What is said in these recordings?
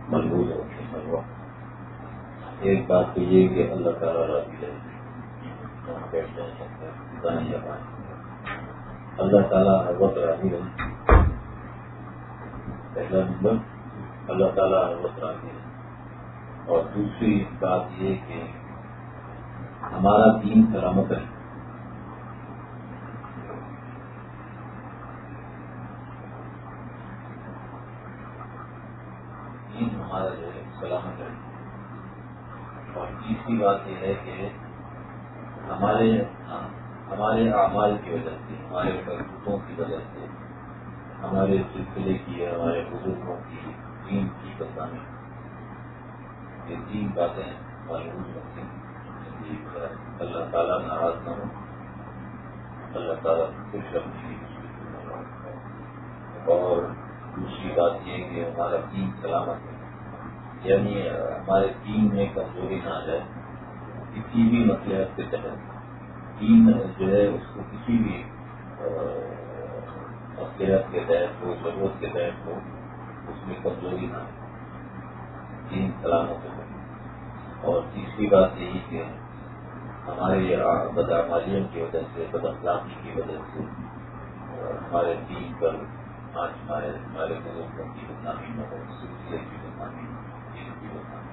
ملبوز ہوتے ہیں ملوا۔ ایک بات تو یہ کہ اللہ تعالیٰ راضی ہے، بیٹھ جائیں نہیں پائیں، اللہ تعالیٰ ہر وقت راضی ہے۔ پہلا نمبر اللہ تعالیٰ ہر وقت راضی ہے، اور دوسری بات یہ کہ ہمارا دین سلامت ہے۔ دین ہمارا جو ہے سلامت ہے، اور تیسری بات یہ ہے کہ ہمارے اعمال کی وجہ سے، ہمارے کرتوتوں کی وجہ سے، ہمارے سلسلے کی، ہمارے بزرگوں کی دین کی بدنامی، یہ تین باتیں معلوم رکھیں۔ اللہ تعالیٰ ناراض نہ ہو، اللہ تعالیٰ خوش رکھیں، اور دوسری بات یہ کہ ہمارا دین سلامت ہے، یعنی ہمارے دین میں کمزوری نہ آ جائے۔ کسی بھی مصلحت کے تحت دین جو ہے اس کو کسی بھی مصلحت کے تحت ہو، ضرورت کے تحت ہو، اس میں کمزوری نہ آئے، دین سلامت ہو۔ اور تیسری بات یہی کہ ہمارے بدعمالیوں کی وجہ سے، بد اخلاقی کی وجہ سے ہمارے دین پر آج ہمارے بزرگوں کی بدنامی نہ ہو، سلسلے کی بدنامی، دین کی بدنامی۔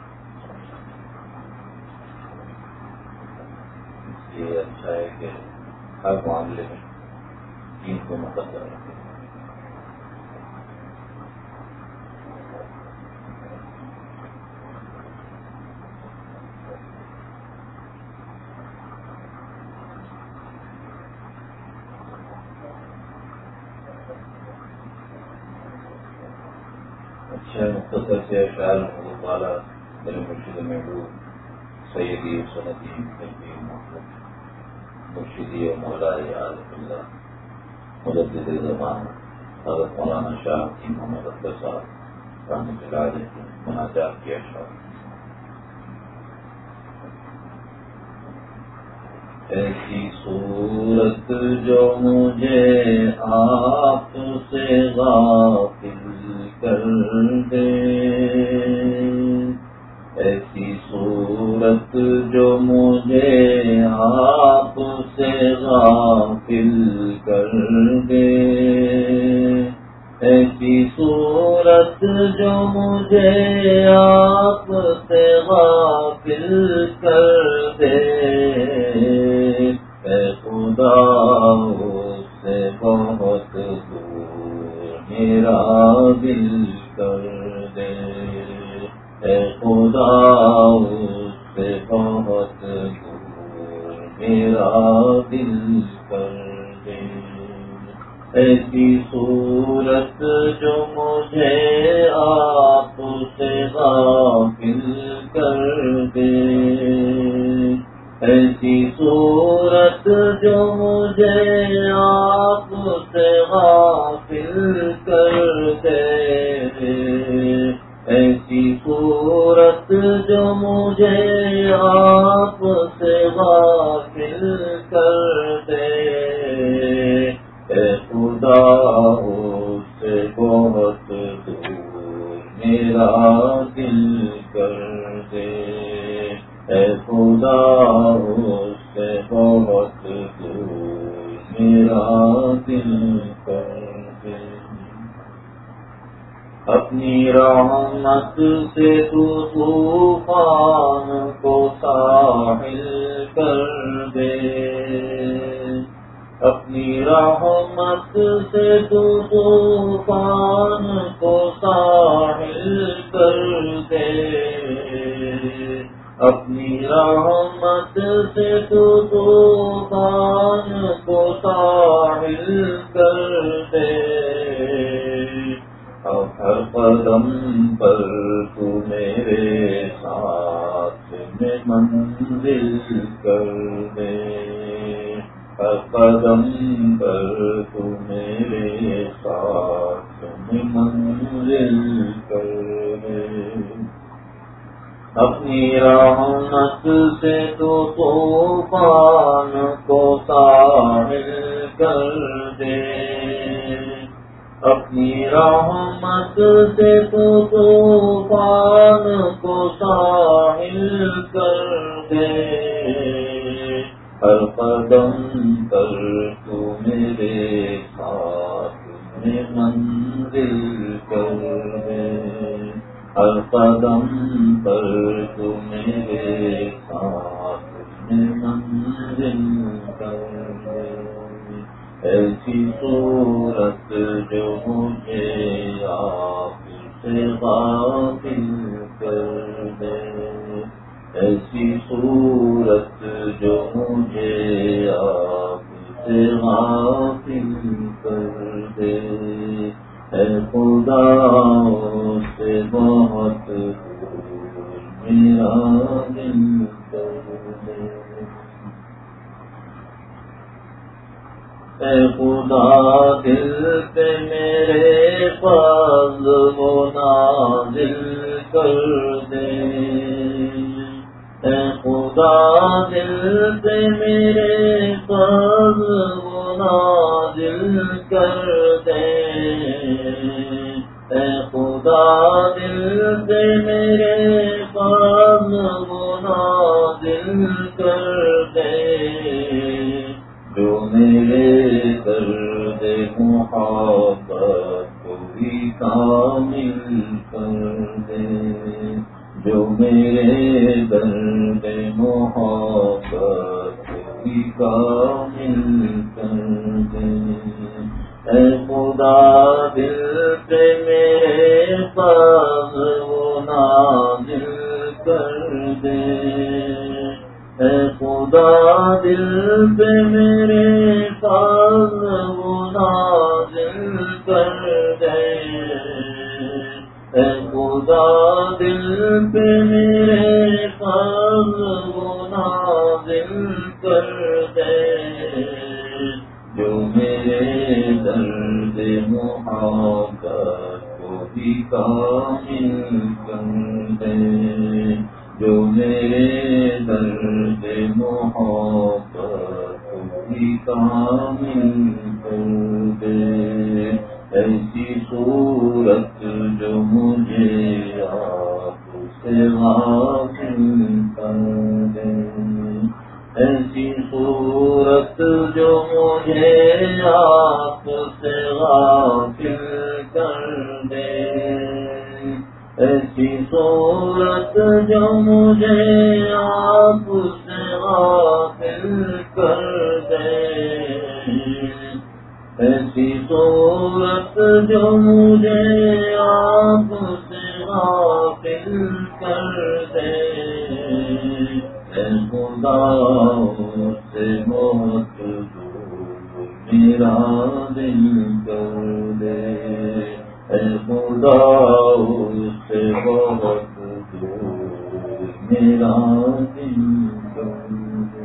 یہ اچھا ہے کہ ہر معاملے میں دین کو مقدر رکھیں۔ اچھا مختصر سے اشعار حضرت والا میرے مرشد محبوب سیدی سندی قلبی محمد مرشدی و مولائی عارف اللہ مجدد زمان حضرت مولانا شاہ کی محمد اکبر صاحب رحمۃ اللہ علیہ کی مناجات کی اشعار۔ ایسی صورت جو مجھے آپ سے غافل کر دے، ایسی صورت جو مجھے آپ سے غافل کر دے، ایسی صورت جو مجھے آپ سے غافل کر دے، اے خدا اس سے بہت دور میرا دل کر دے، اے خدا اس سے بہت دور میرا دل کر دے، ایسی صورت جو مجھے آپ سے غافل کر دے، ایسی صورت جو مجھے آپ سے غافل کر دے، ایسی صورت جو مجھے آپ سے غافل کر دے، اے خدا اس سے بہت دور میرا دل کر دے، اے خدا اس سے بہت دور میرا دل کر دے، اپنی رحمت سے تو طوفان کو ساحل کر دے، اپنی رحمت سے تو طوفان کو ساحل کر دے، اپنی رحمت سے تو طوفان کو ساحل کر دے، اب ہر قدم پر تو میرے ساتھ میں منزل کر دے، ہر قدم پر تو میرے ساتھ میں منزل کر دے، اپنی رحمت سے تو طوفان کو ساحل کر دے، اپنی رحمت سے تو طوفان کو ساحل کر دے، ہر قدم پر تو میرے ساتھ میں منزل کر دے، ہر قدم پر تو میرے ساتھ میں منزل کر دے، ایسی صورت جو مجھے آپ سے غافل کر دے، ایسی صورت جو مجھے آپ سے غافل کر دے، اے خدا سے بہت دور میرا دل کر دے، اے خدا دل پہ میرے فضل و نازل کر دے، اے خدا دل پہ میرے فضل و نازل کر دے، اے خدا دل پہ میرے فضل و نازل کر دے، جو میرے درد محبت کو بھی کامل کر دے، جو میرے درد محبت کو بھی کامل کر دے، اے خدا دل پہ میرے فضل و نازل کر دے، اے خدا دل پہ میرے فضل و نازل کر دے، اے خدا دل پہ میرے فضل و نازل کر دے، جو میرے درد محبت کو بھی کامل کر دے، جو میرے درد محبت کو بھی کامل کر دے، ایسی صورت جو مجھے آپ سے غافل کر دے، ایسی صورت جو مجھے آپ سے غافل کر دے، ایسی صورت جو مجھے آپ سے غافل کر دے، ایسی صورت جو مجھے آپ سے غافل کر دے، اے خدا سے بہت دور میرا دل کر دے، اے خدا سے بہت دور میرا دل کر دے۔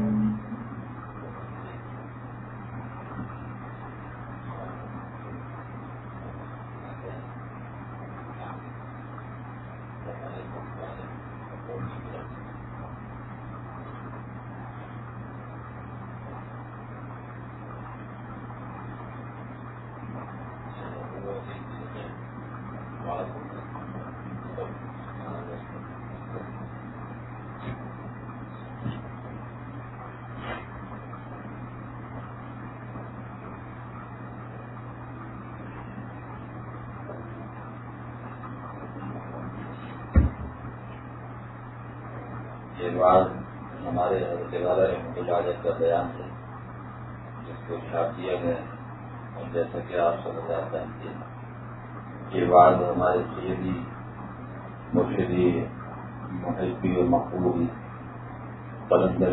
یہ بات ہمارے حضرت والا رحمۃ اللہ علیہ کا بیان ہے، جس کو اشارہ کیا گیا اور جیسا کہ آپ صلی اللہ علیہ وسلم کی یہ بات ہمارے سیدی مرشدی محبی و مقبولی قلندر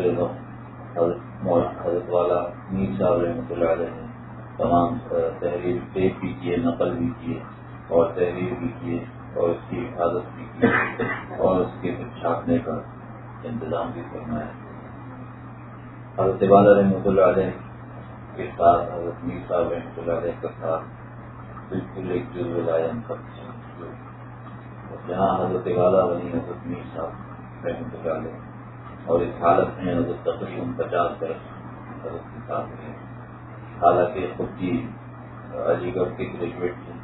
حضرت والا میر صاحب رحمۃ اللہ علیہ نے تمام تحریر پیش بھی کیے، نقل بھی کیے اور تحریر بھی کیے اور اس کی حفاظت بھی کی اور اس کے چھاپنے کا انتظام بھی فرمایا۔ حضرت والا رحمۃ اللہ علیہ کے ساتھ حضرت میر صاحب رحمۃ اللہ علیہ کا ساتھ بالکل ایک جزو لائن جہاں حضرت والا ولی حضرت میر صاحب رحمۃ اللہ علیہ اور اس حالت میں حضرت تقریباً 50 برس حضرت کے ساتھ رہے، حالانکہ خود کی علی گڑھ کے گریجویٹ تھے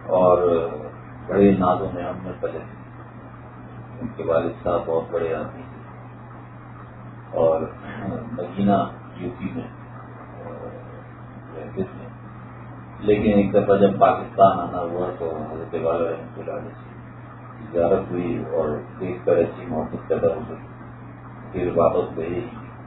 اور بڑے نازوں میں ہم نے پلے. ان کے والد صاحب بہت بڑے آدمی تھے اور مدینہ یو پی میں رہتے تھے. لیکن ایک دفعہ جب پاکستان آنا ہوا تو حضرت والا رحمۃ اللہ علیہ سے زیارت ہوئی اور دیکھ کر ایسی محبت پیدا ہو گئی پھر واپس گئے.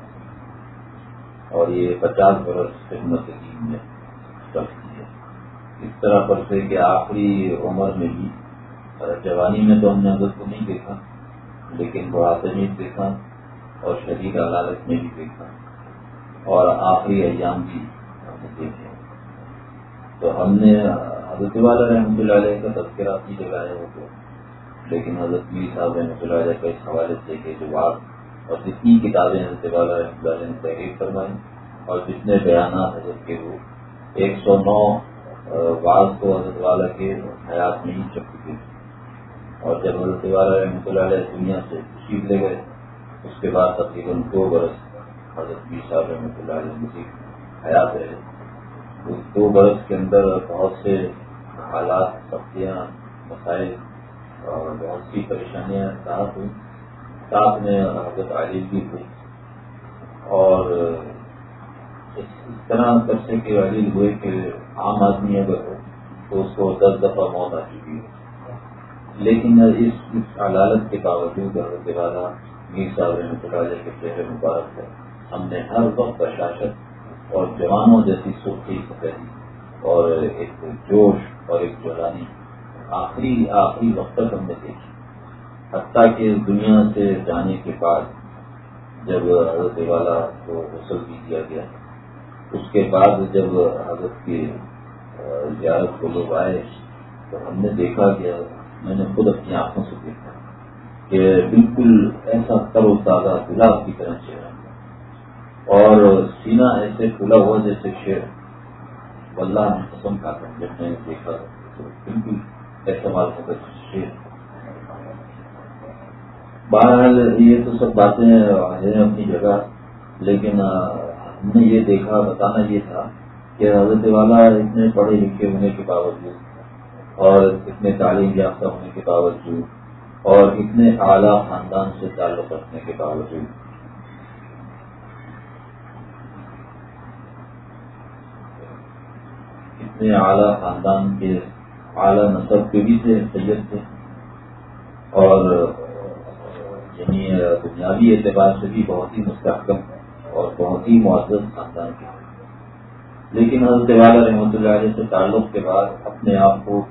اور یہ 50 برس خدمت دین میں سب کی ہے. اس طرح پر سے کہ آخری عمر میں بھی جوانی میں تو ہم نے حضرت کو نہیں دیکھا لیکن بڑھاپے میں دیکھا اور شدید عدالت میں بھی دیکھا اور آخری ایام بھی ہم نے دیکھے. تو ہم نے حضرت والا رحمۃ اللہ علیہ کا تذکرہ اپنی جگہ ہے وہ تو, لیکن حضرت میر صاحب رحمۃ اللہ علیہ کا اس حوالے سے کہ جو بات اور جتنی کتابیں حضرت والا رحمۃ اللہ علیہ نے تحریر فرمائی اور جتنے بیانات حضرت کے وہ 109 بعض کو حضرت والا کے حیات میں ہی چھپ چکے تھے. اور جب حضرت والا رحمۃ اللہ علیہ دنیا سے تشریف لے گئے اس کے بعد تقریباً 2 برس حضرت میر صاحب رحمۃ اللہ علیہ مزید حیات رہے. اس 2 برس کے اندر بہت سے حالات, سختیاں, مسائل اور بہت سی پریشانیاں ساتھ ہوئی. ساتھ میں حضرت علی بھی ہوئی اور اس طرح قرصے کے علیل ہوئے کہ عام آدمی اگر ہو تو اس کو 10 دفعہ موت آ چکی ہے. لیکن اس عدالت کے باوجود حضرت والا میر صاحب رحمۃ اللہ علیہ کے چہرے مبارک ہے ہم نے ہر وقت بشاشت اور جوانوں جیسی سرخی سفیدی اور ایک جوش اور ایک جولانی آخری وقت تک ہم نے دیکھی. حتیٰ کہ دنیا سے جانے کے بعد جب حضرت والا کو غسل بھی دیا گیا اس کے بعد جب حضرت کی زیارت کو لوگ آئے تو ہم نے دیکھا کہ میں نے خود اپنی آنکھوں سے دیکھا کہ بالکل ایسا تر و تازہ گلاب کی طرح چہرہ اور سینہ ایسے کھلا ہوا جیسے شیر. واللہ نے قسم کھا کر جب میں نے دیکھا تو بالکل ایسا معلوم ہوتا شیر. بہرحال یہ تو سب باتیں ہیں اپنی جگہ, لیکن ہم نے یہ دیکھا, بتانا یہ تھا کہ حضرت والا اتنے پڑھے لکھے ہونے کے باوجود اور اتنے تعلیم یافتہ ہونے کے باوجود اور اتنے اعلیٰ خاندان سے تعلق رکھنے کے باوجود اتنے اعلیٰ خاندان کے اعلیٰ نسب کے بھی تھے, سید تھے اور یعنی بنیادی اعتبار سے بھی بہت ہی مستحکم اور بہت ہی معزز خاندان کے. لیکن حضرت والا رحمۃ اللہ علیہ سے تعلق کے بعد اپنے آپ کو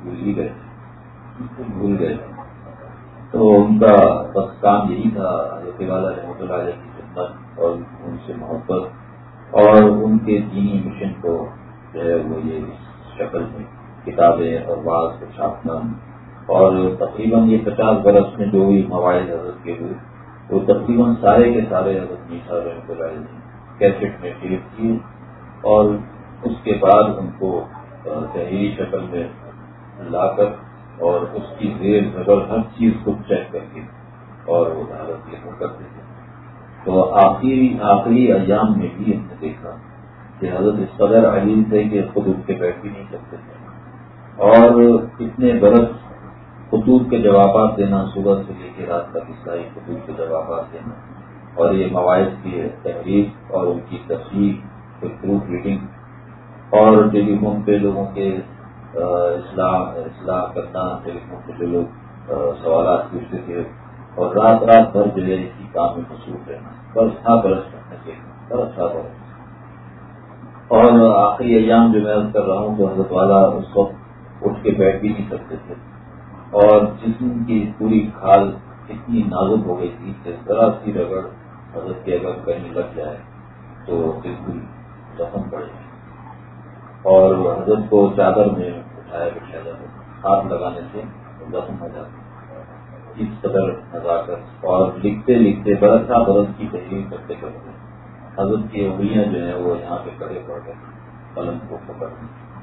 بھول گئے. تو ان کا بس کام یہی تھا حضرت والا رحمۃ اللہ علیہ کی خدمت اور ان سے محبت اور ان کے دینی مشن کو جو ہے وہ یہ شکل میں کتابیں اور بعض کو چھاپنا. اور تقریباً یہ 50 برس میں جو بھی مواعظ حضرت کے ہوئے وہ تقریباً سارے کے سارے حضرت میر صاحب رحمۃ اللہ علیہ نے کیسٹ میں ٹیپ کیے اور اس کے بعد ان کو تحریری شکل میں لا کر اور اس کی زیر زبر ہر چیز کو چیک کر کے اور وہ حضرت لکھا کرتے تھے. تو آخری ایام میں بھی ہم نے دیکھا کہ حضرت اس قدر علیل تھے کہ خود اٹھ کے بیٹھ بھی نہیں سکتے تھے اور اتنے برس خطوط کے جوابات دینا, صبح سے لے کے رات تک عیسائی خطوط کے جوابات دینا اور یہ مواعظ کی تحریر اور ان کی تصویر, پروف ریڈنگ اور ٹیلی فون پہ لوگوں کے اصلاح کرنا, ٹیلی فون پہ جو لوگ سوالات پوچھتے تھے اور رات بھر جو ہے اسی کام میں مصروف رہنا, برس کرنے کے برس. اور آخری ایام جو میں کر رہا ہوں تو حضرت والا اس وقت اٹھ کے بیٹھ بھی نہیں سکتے تھے اور جسم کی پوری کھال اتنی نازک ہو گئی تھی کہ ذرا سی رگڑ حضرت کے اگر کہیں لگ جائے تو بالکل زخم پڑ جائے اور حضرت کو چادر میں اٹھایا بٹھایا جاتا, ہاتھ لگانے سے زخم ہو جاتا. اس قدر نزاکت اور لکھتے برس کی تحریر کرتے حضرت کی انگلیاں جو ہیں وہ یہاں پہ کڑے پڑ گئے قلم کو پکڑنے.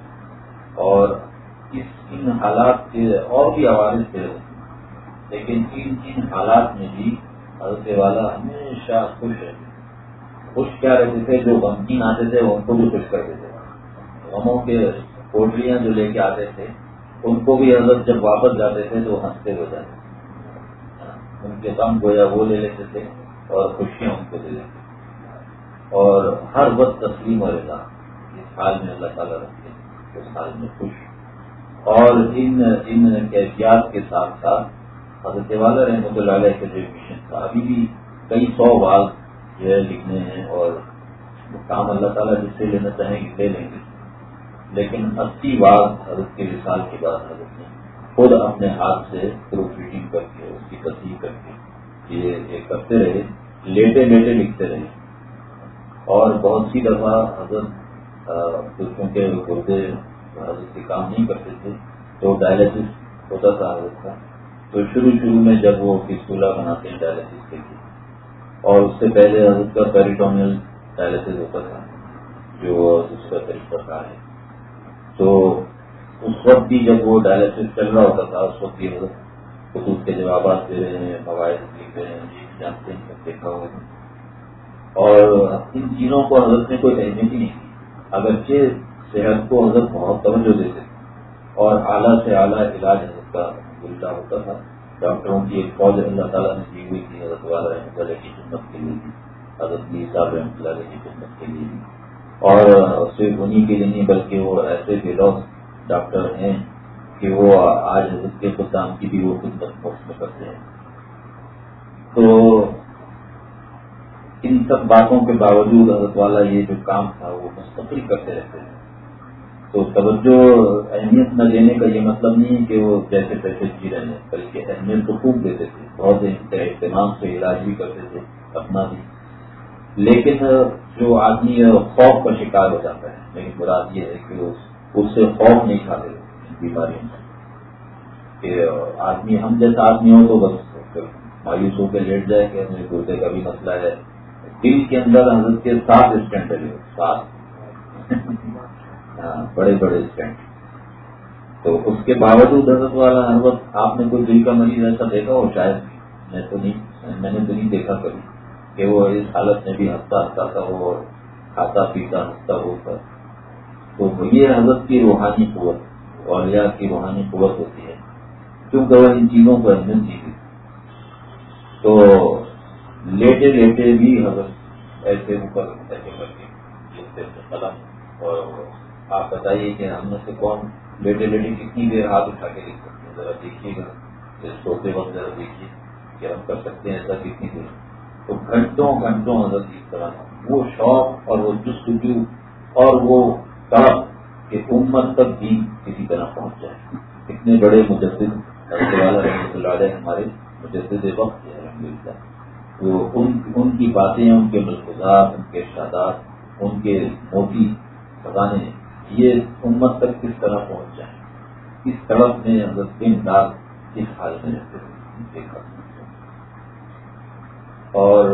اور ان حالات کے اور بھی عوارض تھے لیکن ان حالات میں بھی حضرت والا ہمیشہ خوش کیا رہتے تھے. جو غمگین آتے تھے ان کو بھی خوش کرتے تھے. غموں کے کوٹلیاں جو لے کے آتے تھے ان کو بھی حضرت جب واپس جاتے تھے تو ہنستے ہو جاتے، ان کے غم گویا وہ لے لیتے تھے اور خوشیاں ان کو دے لیتے، اور ہر وقت تسلیم و رضا، اس حال میں اللہ تعالیٰ رکھتے اس حال میں خوش۔ اور ان کیفیات کے ساتھ ساتھ حضرت والا رحمۃ اللہ علیہ کے جو مشن تھا، ابھی بھی کئی 100 واز جو ہے لکھنے ہیں، اور کام اللہ تعالیٰ جس سے لینا چاہیں گے لے لیں گے، لیکن 80 واز حضرت کے وصال کے بعد حضرت نے خود اپنے ہاتھ سے پروف ریڈنگ کر کے اس کی تصحیح کر کے یہ کرتے رہے، لیٹے لیٹے لکھتے رہے۔ اور بہت سی دفعہ حضرت کیونکہ گردے حضرت کے کام نہیں کرتے تھے تو ڈائلسس ہوتا تھا حضرت کا، تو شروع میں جب وہ فسٹولا بناتے ہیں ڈائلسس کے لیے، اور اس سے پہلے حضرت کا پیریٹونیل ڈائلسس ہوتا تھا جو اس کا طریقہ کار ہے، تو اس وقت بھی جب وہ ڈائلسس چل رہا ہوتا تھا اس وقت بھی حضرت خطوط کے جوابات دے رہے ہیں، فوائد لکھ رہے ہیں، جی جانتے ہیں سب دیکھا ہوئے ہیں، اور ان چیزوں کو حضرت نے کوئی اہمیت ہی نہیں کی، اگرچہ صحت کو حضرت بہت توجہ دیتے تھے، اور اعلیٰ سے اعلیٰ علاج حضرت کا گلتا ہوتا تھا۔ ڈاکٹروں کی ایک فوج اللہ تعالیٰ نے دی ہوئی تھی حضرت والا رحمۃ اللہ کی خدمت کے لیے بھی، حضرت میر صاحب رحمۃ اللہ علیہ کی خدمت کے لیے بھی، اور صرف انہیں کے لیے نہیں بلکہ وہ ایسے بے لوث ڈاکٹر ہیں کہ وہ آج حضرت کے خدام کی بھی وہ خدمت مفت میں کرتے ہیں۔ تو ان سب باتوں کے باوجود حضرت والا یہ جو کام تھا وہ مستقل کرتے رہتے ہیں، تو توجہ اہمیت نہ دینے کا یہ مطلب نہیں ہے کہ وہ جیسے تیسے جی رہے ہیں، بلکہ اہمیت تو خوب دیتے تھے، بہت اہتمام سے علاج بھی کرتے تھے اپنا بھی، لیکن جو آدمی خوف کا شکار ہو جاتا ہے، لیکن مراد یہ ہے کہ اس سے خوف نہیں کھاتے بیماریوں سے، کہ آدمی ہم جیسا آدمی ہو تو بس مایوس ہو کے لیٹ جائے کہ ہمیں گردے کا بھی مسئلہ ہے، دل کے اندر حضرت کے 7 اسٹینٹ ہے، 7 بڑے بڑے اسٹینٹ، تو اس کے باوجود حضرت والا ہر وقت آپ نے کوئی دل کا مریض ایسا دیکھا ہو؟ شاید میں نے تو نہیں دیکھا کبھی کہ وہ اس حالت میں بھی ہنستا تھا، وہ کھاتا پیتا ہنستا ہوتا، تو یہ حضرت کی روحانی قوت، اولیاء کی روحانی قوت ہوتی ہے، کیونکہ وہ ان چیزوں کو اہمیت دی گئی۔ تو لیٹے لیٹے بھی حضرت ایسے اوپر ایسے کر کے لکھتے تھے قلم، اور آپ بتائیے کہ ہم میں سے کون لیٹے لیٹے کتنی دیر ہاتھ اٹھا کے لکھ سکتے ہیں؟ ذرا دیکھیے گا، سوتے وقت ذرا دیکھیے کہ ہم کر سکتے ہیں ایسا کتنی دیر؟ تو گھنٹوں گھنٹوں حضرت اس طرح وہ شوق اور وہ جستجو اور وہ طلب کہ امت تک بھی کسی طرح پہنچ جائے۔ اتنے بڑے مجدد حضرت والا رحمۃ اللہ علیہ ہمارے مجدد وقت ہے الحمدللہ، وہ ان کی باتیں، ان کے ملفوظات، ان کے ارشادات، ان کے موتی خزانے یہ امت تک کس طرح پہنچ جائیں، اس طرف میں حضرت دن رات اس حال میں رہتے ہوئے دیکھا۔ اور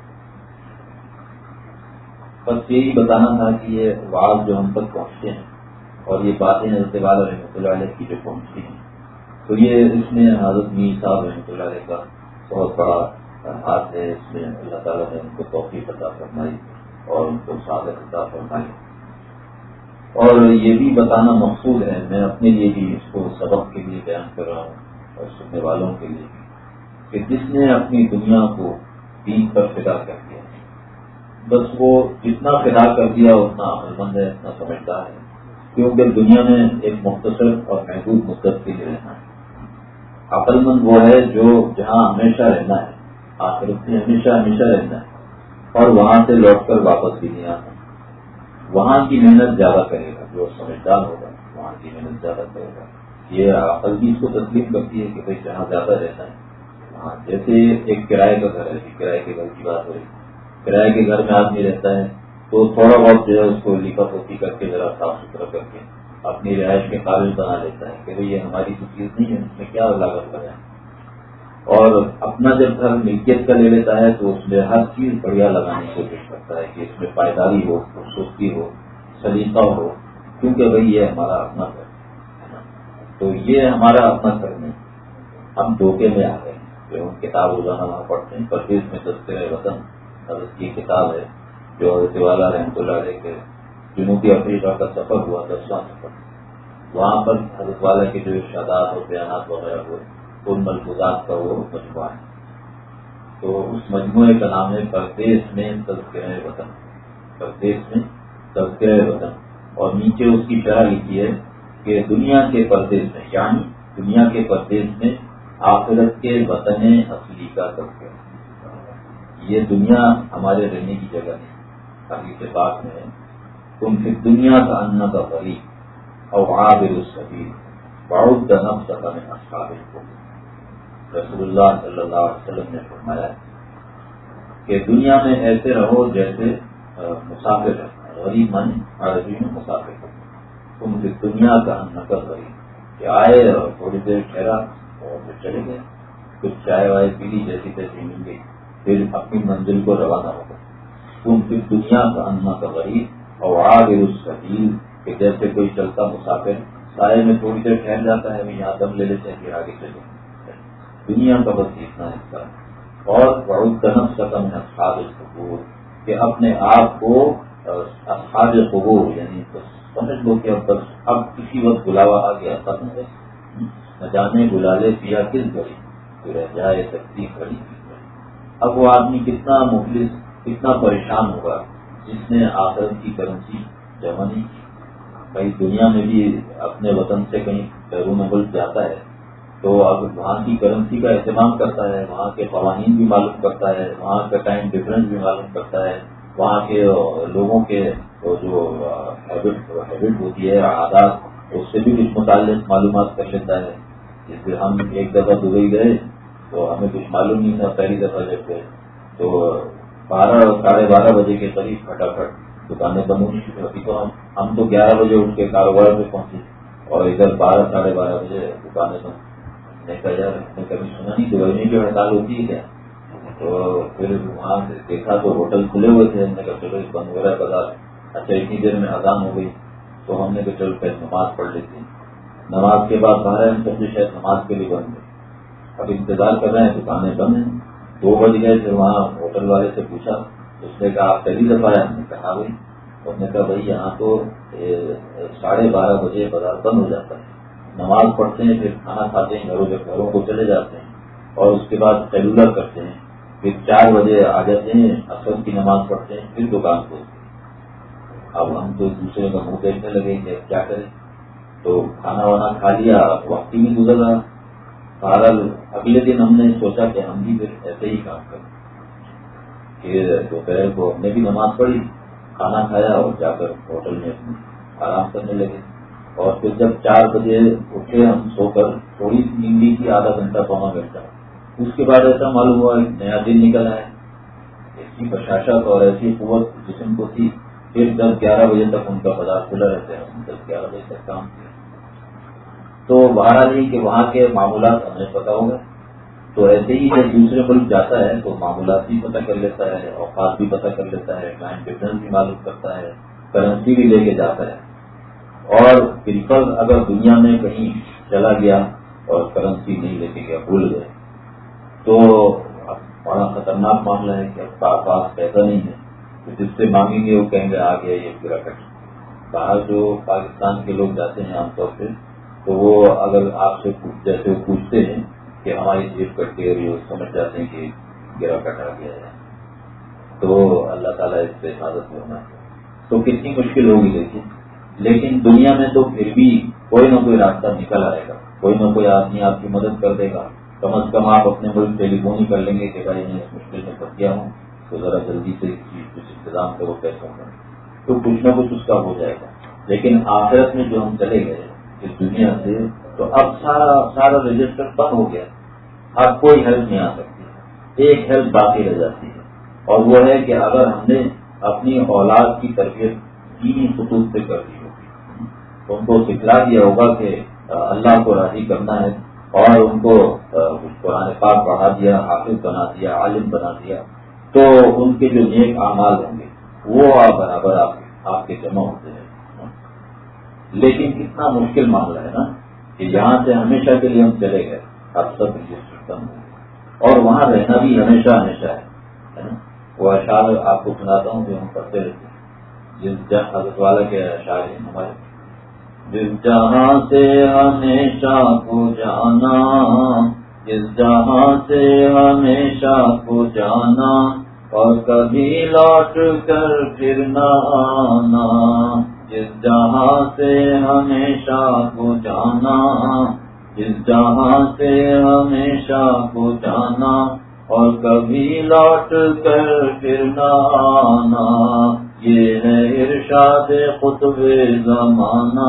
بس یہی بتانا تھا کہ یہ واز جو ہم تک پہنچتے ہیں اور یہ باتیں حضرت والا رحمۃ اللہ علیہ کی جو پہنچتی ہیں، تو یہ اس میں حضرت میر صاحب رحمۃ اللہ علیہ کا بہت بڑا ہاتھ ہے، اس میں اللہ تعالیٰ نے ان کو توفیق عطا فرمائی اور ان کو سعادت عطا فرمائی۔ اور یہ بھی بتانا مقصود ہے، میں اپنے لیے بھی اس کو سبق کے لیے بیان کر رہا ہوں اور سننے والوں کے لیے کہ جس نے اپنی دنیا کو دین پر فدا کر دیا، بس وہ جتنا فدا کر دیا اتنا عقل مند ہے، اتنا سمجھدار ہے، کیونکہ دنیا میں ایک مختصر اور محدود مدت کے لیے رہنا ہے۔ عقل مند وہ ہے جو جہاں ہمیشہ رہنا ہے، آخرت میں ہمیشہ رہنا ہے، اور وہاں سے لوٹ کر واپس بھی نہیں آنا، وہاں کی محنت زیادہ کرے گا۔ جو سمجھدار ہوگا وہاں کی محنت زیادہ کرے گا۔ یہ عقل بھی اس کو تسلیم کرتی ہے کہ بھائی جہاں زیادہ رہنا ہے، ہاں، جیسے ایک کرائے کا گھر ہے، کرائے کے گھر کی بات ہو رہی، کرائے کے گھر میں آدمی رہتا ہے تو تھوڑا بہت جو ہے اس کو لکھا پوتی کر کے ذرا صاف ستھرا کر کے اپنی رہائش کے قابل بنا لیتا ہے کہ بھائی یہ ہماری تو چیز نہیں ہے، اس میں کیا لاگت لگائیں، اور اپنا جب گھر ملکیت کا لے لیتا ہے تو اس میں ہر چیز بڑھیا لگانے کی کوشش کرتا ہے کہ اس میں پائیداری ہو، خوبصورتی ہو، سلیقہ ہو، کیونکہ بھائی یہ ہمارا اپنا گھر ہے۔ تو یہ ہمارا اپنا گھر نہیں، ہم دھوکے میں آ گئے۔ جو ہم کتاب روزانہ وہاں پڑھتے ہیں، پردیس میں تذکرہ وطن حضرت کی کتاب ہے، جو حضرت والا رحمۃ اللہ علیہ کے جنوبی افریقہ کا سفر ہوا، 10واں سفر، وہاں پر حضرت والا کے جو ارشادات اور بیانات وغیرہ ہوئے ان ملفوظات کا وہ مجموعہ ہے. تو اس مجموعے کا نام ہے پردیس میں تذکرہ وطن. پردیس میں تذکرہ وطن. اور نیچے اس کی شرح لکھی ہے کہ دنیا کے پردیس میں، یعنی دنیا کے پردیس میں آخرت کے وطن اصلی کا تذکرہ. یہ دنیا ہمارے رہنے کی جگہ نہیں. حدیث پاک میں تم پھر دنیا کا انا کا غریب اور عابر السبیل بعد نفسک من اصحاب القبور. رسول اللہ صلی اللہ علیہ وسلم نے فرمایا کہ دنیا میں ایسے رہو جیسے مسافر رہنا. غریب معنی عربی میں مسافر رہنا. تم پھر دنیا کا انا کا غریب، کہ آئے اور تھوڑی دیر ٹھہرا اور پھر چلے گئے، کچھ چائے وائے پی لی جیسی تیسی مل گئی، پھر اپنی منزل کو روانہ ہو گئے. تم پھر دنیا کا انا کا غریب اور عابر السبیل، کہ جیسے کوئی چلتا مسافر سائے میں تھوڑی دیر ٹھہر جاتا ہے، یہاں دم لے لیتے ہیں پھر آگے چلے. دنیا کا بس اتنا حصہ ہے. اور بعد نفسک من اصحاب القبور، کہ اپنے آپ کو اصحاب قبور یعنی سمجھ لو کہ اب کسی وقت بلاوا آ گیا ختم ہے، نہ جانے بلا لے پیا کس گھڑی، تو رہ جائے تکلیف کھڑی. اب وہ آدمی کتنا مفلس کتنا پریشان ہوگا جس نے آخرت کی کرنسی جمع نہیں کی. کہیں دنیا میں بھی اپنے وطن سے کہیں بیرون ملک جاتا ہے تو اب وہاں کی کرنسی کا اہتمام کرتا ہے، وہاں کے قوانین بھی معلوم کرتا ہے، وہاں کا ٹائم ڈفرینس بھی معلوم کرتا ہے، وہاں کے لوگوں کے جو ہیبٹ ہوتی ہے عادات اس سے بھی کچھ متعلق معلومات کر لیتا ہے. جس سے ہم ایک دفعہ دبئی گئے تو ہمیں کچھ معلوم نہیں تھا. پہلی دفعہ جب گئے تو 12 بجے کے قریب پھٹافٹ دکانیں بند ہونی شروع ہوتی. تو ہم تو 11 بجے اٹھ کے کاروبار پہ پہنچے اور ادھر 12 بجے دکانیں بند. میں کہا یار ہم نے کبھی سنا نہیں دبئی میں بھی ہڑتال ہوتی ہے کیا؟ تو پھر وہاں سے دیکھا تو ہوٹل کھلے ہوئے تھے. ہم نے کہا چلو بند ہو رہا ہے بازار. اچھا اتنی دیر میں اذان ہو گئی تو ہم نے کہا چلو پھر نماز پڑھ لیتے ہیں. نماز کے بعد باہر ہم سب سے شاید نماز کے لیے بند ہے. اب انتظار کر رہے ہیں دکانیں بند ہیں. 2 بج گئے. پھر وہاں ہوٹل والے سے پوچھا، اس نے کہا آپ پہلی دفعہ آئے؟ ہم نے کہا بھائی. اس نے کہا بھائی یہاں تو 12:30 بجے بازار بند ہو جاتا ہے، نماز پڑھتے ہیں پھر کھانا کھاتے ہیں گھروں کو چلے جاتے ہیں اور اس کے بعد سیلولر کرتے ہیں، پھر 4 بجے آ جاتے ہیں، عصر کی نماز پڑھتے ہیں، پھر دکان کھولتے ہیں. اب ہم تو دوسرے کا منہ دیکھنے لگے کہ کیا کریں. تو کھانا وانا کھا لیا، وقت ہی گزر رہا. بہرحال اگلے دن ہم نے سوچا کہ ہم بھی پھر ایسے ہی کام کریں کہ دوپہر کو ہم نے بھی نماز پڑھی، کھانا کھایا اور جا کر ہوٹل میں آرام کرنے لگے. اور پھر جب 4 بجے اٹھے ہم سو کر، تھوڑی سی نیند لی تھی، آدھا گھنٹہ پونا گھنٹہ. اس کے بعد ایسا معلوم ہوا ایک نیا دن نکل آیا. ایسی بشاشت اور ایسی قوت جسم کو تھی. پھر 10-11 بجے تک ان کا بازار کھلا رہتا ہے، 10-11 بجے تک کام کیا. تو بہرحال ہی کہ وہاں کے معاملات ہمیں پتا ہوگا. تو ایسے ہی جب دوسرے ملک جاتا ہے تو معاملات بھی پتہ کر لیتا ہے، اوقات بھی پتہ کر لیتا ہے، ٹائم ڈفرینس بھی معلوم کرتا ہے، کرنسی بھی لے کے جاتا ہے. اور بالکل اگر دنیا میں کہیں چلا گیا اور کرنسی نہیں لے کے گیا، بھول گئے، تو بڑا خطرناک معاملہ ہے کہ اب پاس پیسہ نہیں ہے تو جس سے مانگیں گے وہ کہیں گے آ گیا یہ پورا کٹ. باہر جو پاکستان کے لوگ جاتے ہیں عام طور پہ تو وہ اگر آپ سے جیسے وہ پوچھتے ہیں کہ ہماری جیب کٹ کے وہ سمجھ جاتے ہیں کہ گرا کٹا گیا ہے. تو اللہ تعالیٰ اس سے حفاظت ہونا ہے. تو کتنی مشکل ہوگی لیکن دنیا میں تو پھر بھی کوئی نہ کوئی راستہ نکل آئے گا، کوئی نہ کوئی آدمی آپ کی مدد کر دے گا. کم از کم آپ اپنے ملک ٹیلی فون ہی کر لیں گے کہ بھائی میں اس مشکل میں پھنس گیا ہوں تو ذرا جلدی سے کچھ انتظام کرو پیسوں کا، تو کچھ نہ کچھ اس کا ہو جائے گا. لیکن آخرت میں جو ہم چلے گئے اس دنیا سے تو اب سارا رجسٹر بند ہو گیا. اب کوئی ہیلپ نہیں آ سکتی. ایک ہیلپ باقی رہ جاتی ہے اور وہ ہے کہ اگر ہم نے اپنی اولاد کی تربیت دینی خطوط سے کر دی ہوگی، ان کو سکھلا دیا ہوگا کہ اللہ کو راضی کرنا ہے اور ان کو قرآن پاک پڑھا دیا، حافظ بنا دیا، عالم بنا دیا، تو ان کے جو نیک اعمال ہوں گے وہ برابر آپ کے جمع ہوتے ہیں. لیکن کتنا مشکل معاملہ ہے نا کہ یہاں سے ہمیشہ کے لیے ہم چلے گئے، اب سب رجسٹر کم ہو اور وہاں رہنا بھی ہمیشہ ہے نا. وہ اشعار آپ کو سناتا ہوں جو ہم پڑھتے رہتے ہیں، جس حضرت والا کے اشعار ہیں ہمارے جس جہاں سے ہمیشہ کو جانا، جس جہاں سے ہمیشہ کو جانا، اور کبھی لوٹ کر پھر نہ آنا، جس جہاں سے ہمیشہ کو جانا، جس جہاں سے ہمیشہ کو جانا، اور کبھی لوٹ کر پھر نہ آنا، یہ ہے ارشاد قطب زمانہ،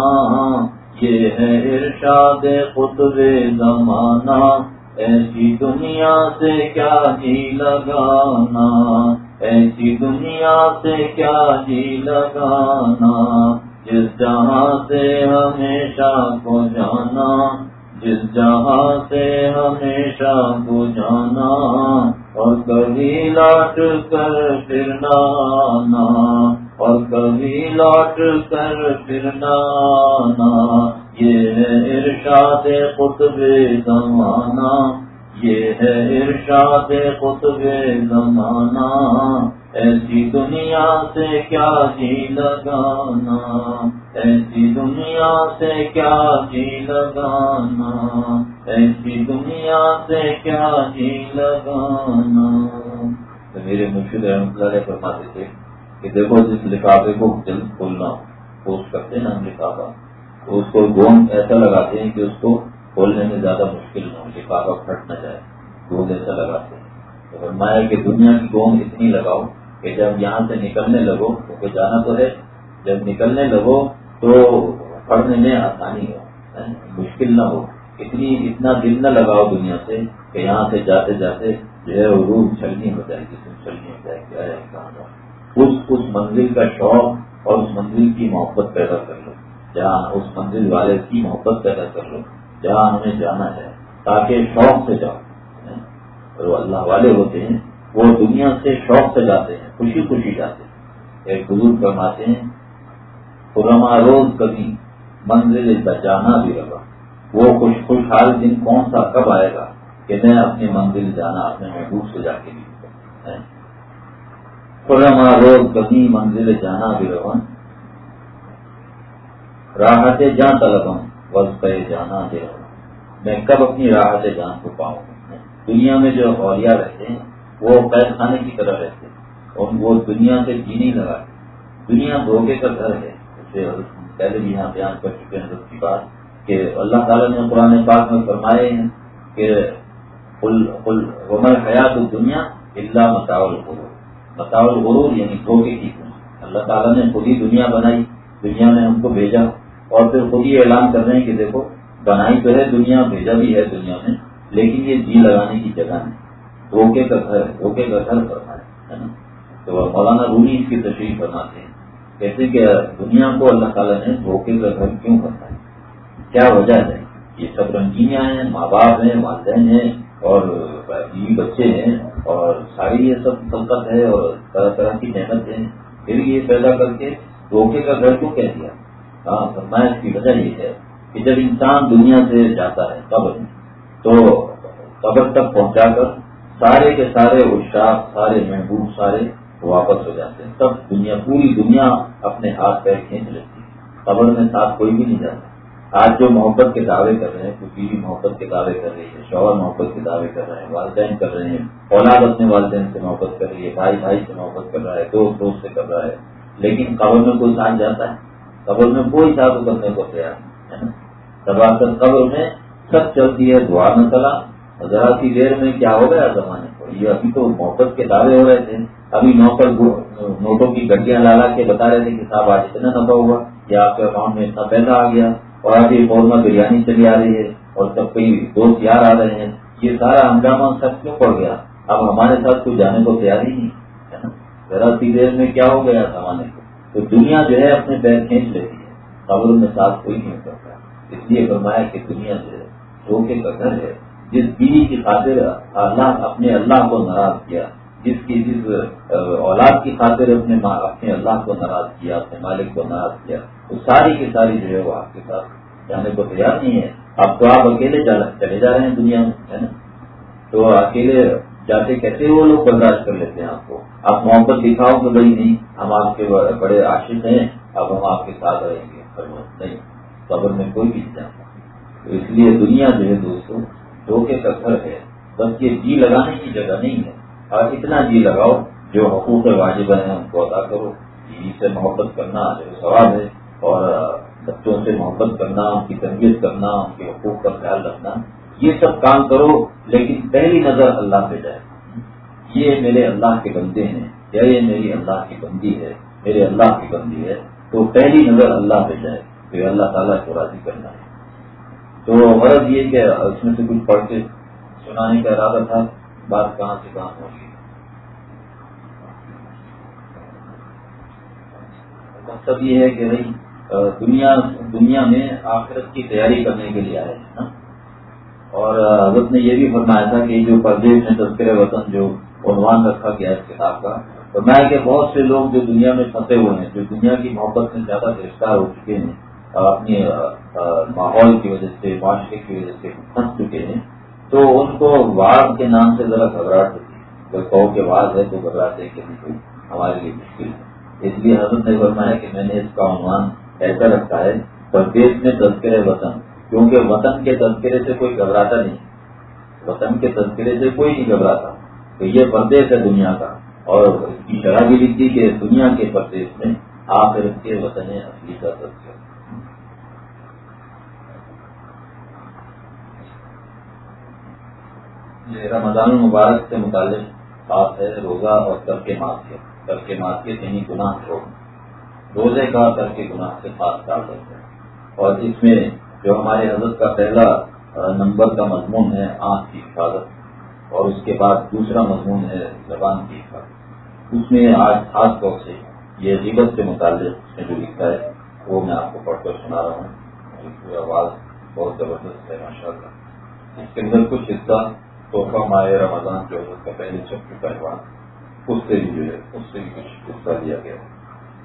یہ ہے ارشاد قطب زمانہ، ایسی دنیا سے کیا جی لگانا، ایسی دنیا سے کیا جی لگانا، جس جہاں سے ہمیشہ کو جانا، جس جہاں سے ہمیشہ کو جانا، اور کبھی لوٹ کر پھر نہ آنا، اور کبھی لوٹ کر پھر نہ آنا، یہ ہے ارشاد قطب زمانہ، یہ ہے ارشاد قطب زمانہ، ایسی دنیا سے کیا جی لگانا، ایسی دنیا سے کیا جی لگانا، ایسی دنیا سے کیا جی لگانا۔ تو میرے مرشد رحمۃ اللہ علیہ فرماتے تھے کہ دیکھو جس لفافے کو جلد کھولنا پوسٹ کرتے ہیں نا ہم لفافہ، تو اس کو گوند ایسا لگاتے ہیں کہ اس کو کھولنے میں زیادہ مشکل نہ ہو، لفافہ پھٹ نہ جائے، گوند ایسا لگاتے ہیں۔ تو فرمایا کہ دنیا کی گوند اتنی لگاؤ کہ جب یہاں سے نکلنے لگو تو جانا تو ہے، جب نکلنے لگو تو پڑھنے میں آسانی ہو، مشکل نہ ہو، اتنا دل نہ لگاؤ دنیا سے کہ یہاں سے جاتے جاتے جو ہے روح چھلنی ہو جائے، جسم چھلنی ہو جائے، کیا ہے کہاں اس منزل کا شوق اور اس منزل کی محبت پیدا کر لو، جہاں اس منزل والے کی محبت پیدا کر لو جہاں ہمیں جانا ہے، تاکہ شوق سے جاؤ۔ اور وہ اللہ والے ہوتے ہیں، وہ دنیا سے شوق سے جاتے ہیں، خوشی خوشی جاتے ہیں۔ ایک بزرگ فرماتے ہیں خرما روز کبھی منزل جانا بھی لگا، وہ خوشحال دن کون سا کب آئے گا کہ میں اپنی منزل جانا اپنے محبوب سے جا کے بھی خرما روز کبھی منزل جانا بھی لگا، راحت جان طلبم وقت جانا دے رہا، میں کب اپنی راحت جان کو پاؤں۔ دنیا میں جو اولیاء رہتے ہیں وہ قید خانے کی طرح رہتے ہیں اور وہ دنیا سے جی نہیں لگاتے، دنیا دھوکے کا گھر ہے۔ پہلے بھی یہاں بیان کر چکے ہیں حضرت کی بات کہ اللہ تعالیٰ نے قرآن پاک میں فرمائے ہیں کہ ومل حیات الدنیا الا متاع الغرور، متاع الغرور یعنی دھوکے کی دنیا۔ اللہ تعالیٰ نے خود ہی دنیا بنائی، دنیا میں ہم کو بھیجا، اور پھر خود ہی اعلان کر رہے ہیں کہ دیکھو بنائی تو ہے دنیا، بھیجا بھی ہے دنیا میں، لیکن یہ جی لگانے کی جگہ نہیں، دھوکے کا گھر ہے، دھوکے کا گھر فرمایا ہے نا۔ تو مولانا رومی اس کی تشریح فرماتے ہیں، کہتے کہ دنیا کو اللہ تعالیٰ نے دھوکے کا گھر کیوں بنایا، کیا وجہ ہے؟ یہ سب رنگینیاں ہیں، ماں باپ ہیں، والدین ہیں، اور بیوی بچے ہیں، اور ساری یہ سب خلقت ہے اور طرح طرح کی نعمت ہیں، پھر یہ پیدا کر کے دھوکے کا گھر کیوں کہہ دیا؟ ہاں فرمایا اس کی وجہ یہ ہے کہ جب انسان دنیا سے جاتا ہے قبر میں، تو قبر تک پہنچا کر سارے کے سارے عشاق، سارے محبوب، سارے واپس ہو جاتے ہیں، سب دنیا، پوری دنیا اپنے ہاتھ پیر کھینچ لیتی ہے، قبر میں ساتھ کوئی بھی نہیں جاتا۔ آج جو محبت کے دعوے کر رہے ہیں، کوئی بیوی محبت کے دعوے کر رہی ہے، شوہر محبت کے دعوے کر رہے ہیں، والدین کر رہے ہیں، اولاد اپنے والدین سے محبت کر رہی ہے، بھائی بھائی سے محبت کر رہا ہے، دوست دوست سے کر رہا ہے، لیکن قبر میں کوئی ساتھ جاتا ہے؟ قبر میں کوئی ساتھ کرنے کو تیار نہیں ہے نا۔ تباکر قبر میں سب چلتی ہے، دعا نہ چلا، ذرا سی دیر میں کیا ہو گیا زمانے کو، یہ ابھی تو محبت کے دعوے ہو رہے تھے، ابھی نوٹوں کی گڈیاں لا کے بتا رہے تھے کہ صاحب آج اتنا نفع ہوا یا آپ کے اکاؤنٹ میں اتنا پیسہ آ گیا، اور ابھی قورمہ بریانی چلی آ رہی ہے اور سب کئی دوست یار آ رہے ہیں، یہ سارا ہنگامہ سب کیوں پڑ گیا؟ اب ہمارے ساتھ کوئی جانے کو تیار ہی نہیں ہے نا، ذرا سی دیر میں کیا ہو گیا زمانے کو۔ تو دنیا جو ہے اپنے پیر کھینچ لیتی ہے، قبر میں ساتھ کوئی نہیں کرتا، اس لیے فرمایا کہ دنیا جو ہے دھوکے کا گھر ہے۔ جس بیوی کی خاطر اپنے اللہ کو ناراض کیا، جس اولاد کی خاطر اپنے اللہ کو ناراض کیا، اپنے مالک کو ناراض کیا، وہ ساری کی ساری جو ہے وہ آپ کے ساتھ جانے کو تیار نہیں ہے۔ اب تو آپ اکیلے چلے جا رہے ہیں دنیا میں، ہے نا، تو اکیلے جاتے کیسے وہ لوگ برداشت کر لیتے ہیں آپ کو؟ آپ محبت دکھاؤ تو بھائی نہیں، ہم آپ کے بڑے عاشق ہیں، اب ہم آپ کے ساتھ رہیں گے، نہیں، قبر میں کوئی بھی نہیں جانتا. تو اس لیے دنیا جو ہے دوستوں دھوکے کا گھر ہے. بس یہ جی لگانے کی جگہ نہیں ہے. اور اتنا جی لگاؤ جو حقوق واجب ہیں ان کو ادا کرو. بیوی سے محبت کرنا جو ثواب ہے, اور بچوں سے محبت کرنا, ان کی تربیت کرنا, ان کے حقوق کا خیال رکھنا, یہ سب کام کرو. لیکن پہلی نظر اللہ پہ جائے. یہ میرے اللہ کے بندے ہیں یا یہ میری اللہ کی بندی ہے, میرے اللہ کی بندی ہے, تو پہلی نظر اللہ پہ جائے. تو اللہ تعالیٰ کو راضی کرنا ہے. تو غرض یہ کہ اس میں سے کچھ پڑھ کے سنانے کا ارادہ تھا. بات کہاں سے کہاں پہنچ گئی. مقصد یہ ہے کہ بھائی دنیا میں آخرت کی تیاری کرنے کے لیے آئے ہیں. اور حضرت نے یہ بھی فرمایا تھا کہ جو پردیش میں تذکرہ وطن جو عنوان رکھا گیا اس کتاب کا, فرمایا کہ بہت سے لوگ جو دنیا میں پھنسے ہوئے ہیں, جو دنیا کی محبت میں زیادہ گرفتار ہو چکے ہیں, اپنی ماحول کی وجہ سے, معاشرے کی وجہ سے پھنس چکے ہیں, تو ان کو وعظ کے نام سے ذرا گھبراہٹ ہوتی ہے. کوئی کہو کہ وعظ ہے تو گھبراہتے کہ نہیں, ہمارے لیے مشکل ہے. اس لیے حضرت نے فرمایا کہ میں نے اس کا عنوان ایسا رکھا ہے پردیش میں تذکرہ وطن, کیونکہ وطن کے تذکرے سے کوئی گھبراتا نہیں. وطن کے تذکرے سے کوئی نہیں گھبراتا. تو یہ پردیش ہے دنیا کا, اور اس کی شرح بھی لکھی کہ دنیا کے پردیش میں آخرت کے وطن اصلی کا تذکرہ. یہ رمضان المبارک سے متعلق بات ہے روزہ اور ترک معصیت. ترک معصیت یعنی گناہ چھوڑنا. روزے کا ترک گناہ سے خاص تعلق ہے. اور اس میں جو ہمارے حضرت کا پہلا نمبر کا مضمون ہے آنکھ کی حفاظت, اور اس کے بعد دوسرا مضمون ہے زبان کی حفاظت. اس میں آج خاص طور سے یہ غیبت سے متعلق اس میں جو لکھا ہے وہ میں آپ کو پڑھ کر سنا رہا ہوں. اس کی آواز بہت زبردست ہے ماشاء اللہ. اس کے اندر کچھ حصہ تحفہ ماہ رمضان جو حضرت کا پہلے چھپ چکا ہے اس سے بھی جو ہے اس سے بھی کچھ حصہ دیا گیا ہے.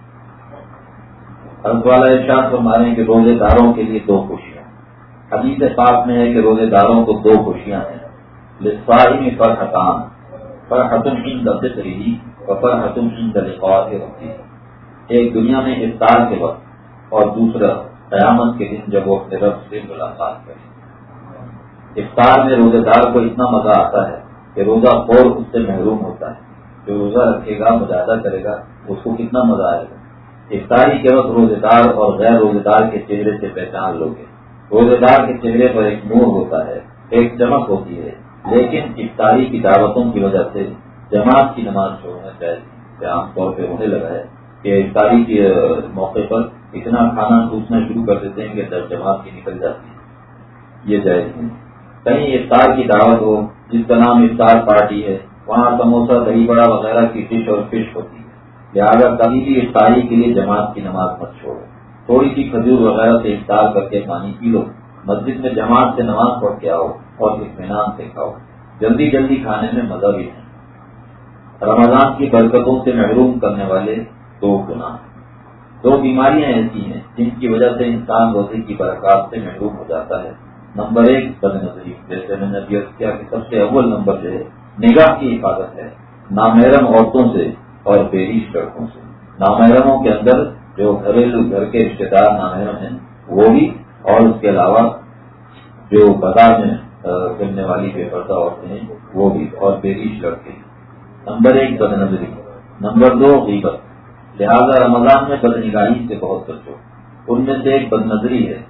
حضرت والا ارشاد فرما رہے ہیں کہ روزے داروں کے لیے دو خوشیاں. حدیث پاک میں ہے کہ روزے داروں کو دو خوشیاں ہیں. للصائم فرحتان, فرحۃ عند فطرہ وفرحۃ عند لقاء ربہ. ایک دنیا میں افطار کے وقت اور دوسرا قیامت کے دن جب وہ اپنے رب سے ملاقات کرے. افطار میں روزے دار کو اتنا مزہ آتا ہے کہ روزہ خور اس سے محروم ہوتا ہے. جو روزہ رکھے گا, مجاہدہ کرے گا, اس کو کتنا مزہ آئے گا. افطاری کے وقت روزے دار اور غیر روزے دار کے چہرے سے پہچان لو گے. روزے دار کے چہرے پر ایک نور ہوتا ہے, ایک چمک ہوتی ہے, لیکن افطاری کی دعوتوں کی وجہ سے جماعت کی نماز چھوڑنا چاہیے. عام طور پہ ہونے لگا ہے کہ افطاری کے موقع پر اتنا کھانا ٹوٹنا شروع کر دیتے ہیں کہ جب جماعت کی نکل جاتی ہے. یہ جائز نہیں. کہیں افطار کی دعوت ہو جس کا نام افطار پارٹی ہے, وہاں سموسہ, دہی بڑا وغیرہ کی ڈش اور فش ہوتی ہے. لہٰذا کبھی بھی افطاری کے لیے جماعت کی نماز مت چھوڑو. تھوڑی سی کھجور وغیرہ سے افطار کر کے پانی پی لو, مسجد میں جماعت سے نماز پڑھ کے آؤ اور اطمینان سے کھاؤ. جلدی جلدی کھانے میں مزہ بھی ہے. رمضان کی برکتوں سے محروم کرنے والے دو گناہ, دو بیماریاں ایسی ہیں جن کی وجہ سے انسان روزے کی برکات سے محروم ہو جاتا ہے. نمبر ایک بد نظری, جیسے میں نے عرض کیا کہ سب سے اول نمبر جو ہے نگاہ کی حفاظت ہے. نامحرم عورتوں سے اور بیریش لڑکوں سے. نامحرموں کے اندر جو گھر کے رشتے دار نامحرم ہیں وہ بھی, اور اس کے علاوہ جو بازار میں پھرنے والی بے پردہ عورتیں ہیں وہ بھی, اور بیریش لڑکے. نمبر ایک بد نظری. نمبر دو غیبت. لہذا رمضان میں بد نگاہی سے بہت بچو. ان میں سے ایک بد نظری ہے.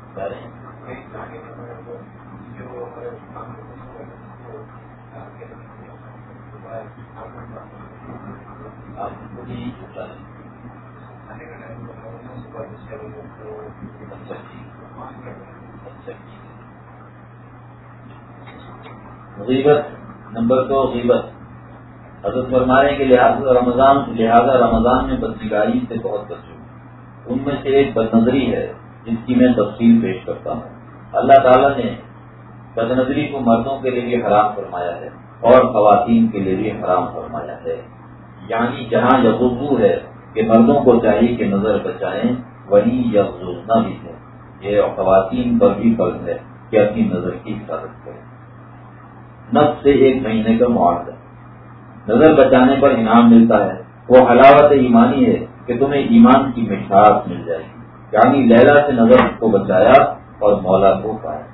غیبت. نمبر دو غیبت. حضرت فرما رہے ہیں کہ لہذا رمضان میں بدنگاہی سے بہت بچو. ان میں سے ایک بد نظری ہے جس کی میں تفصیل پیش کرتا ہوں. اللہ تعالیٰ نے بد نظری کو مردوں کے لیے بھی حرام فرمایا ہے اور خواتین کے لیے بھی حرام فرمایا ہے. یعنی جہاں یغضو ہے کہ مردوں کو چاہیے کہ نظر بچائیں, وہیں یغضضن بھی ہے. یہ خواتین پر بھی فرض ہے کہ اپنی نظر کی حفاظت کریں. نفس سے 1 مہینے کا معاوضہ. نظر بچانے پر انعام ملتا ہے. وہ حلاوت ایمانی ہے کہ تمہیں ایمان کی مٹھاس مل جائے گی. یعنی لیلا سے نظر کو بچایا اور مولا کو پایا۔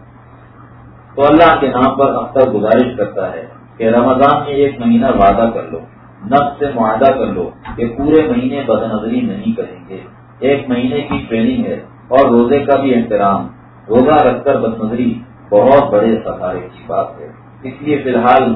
تو اللہ کے نام پر اختر گزارش کرتا ہے کہ رمضان میں ایک مہینہ وعدہ کر لو، نفس سے معاہدہ کر لو کہ پورے مہینے بد نظری نہیں کریں گے۔ ایک مہینے کی ٹریننگ ہے اور روزے کا بھی احترام۔ روزہ رکھ کر بد نظری بہت بڑے خسارے کی بات ہے۔ اس لیے فی الحال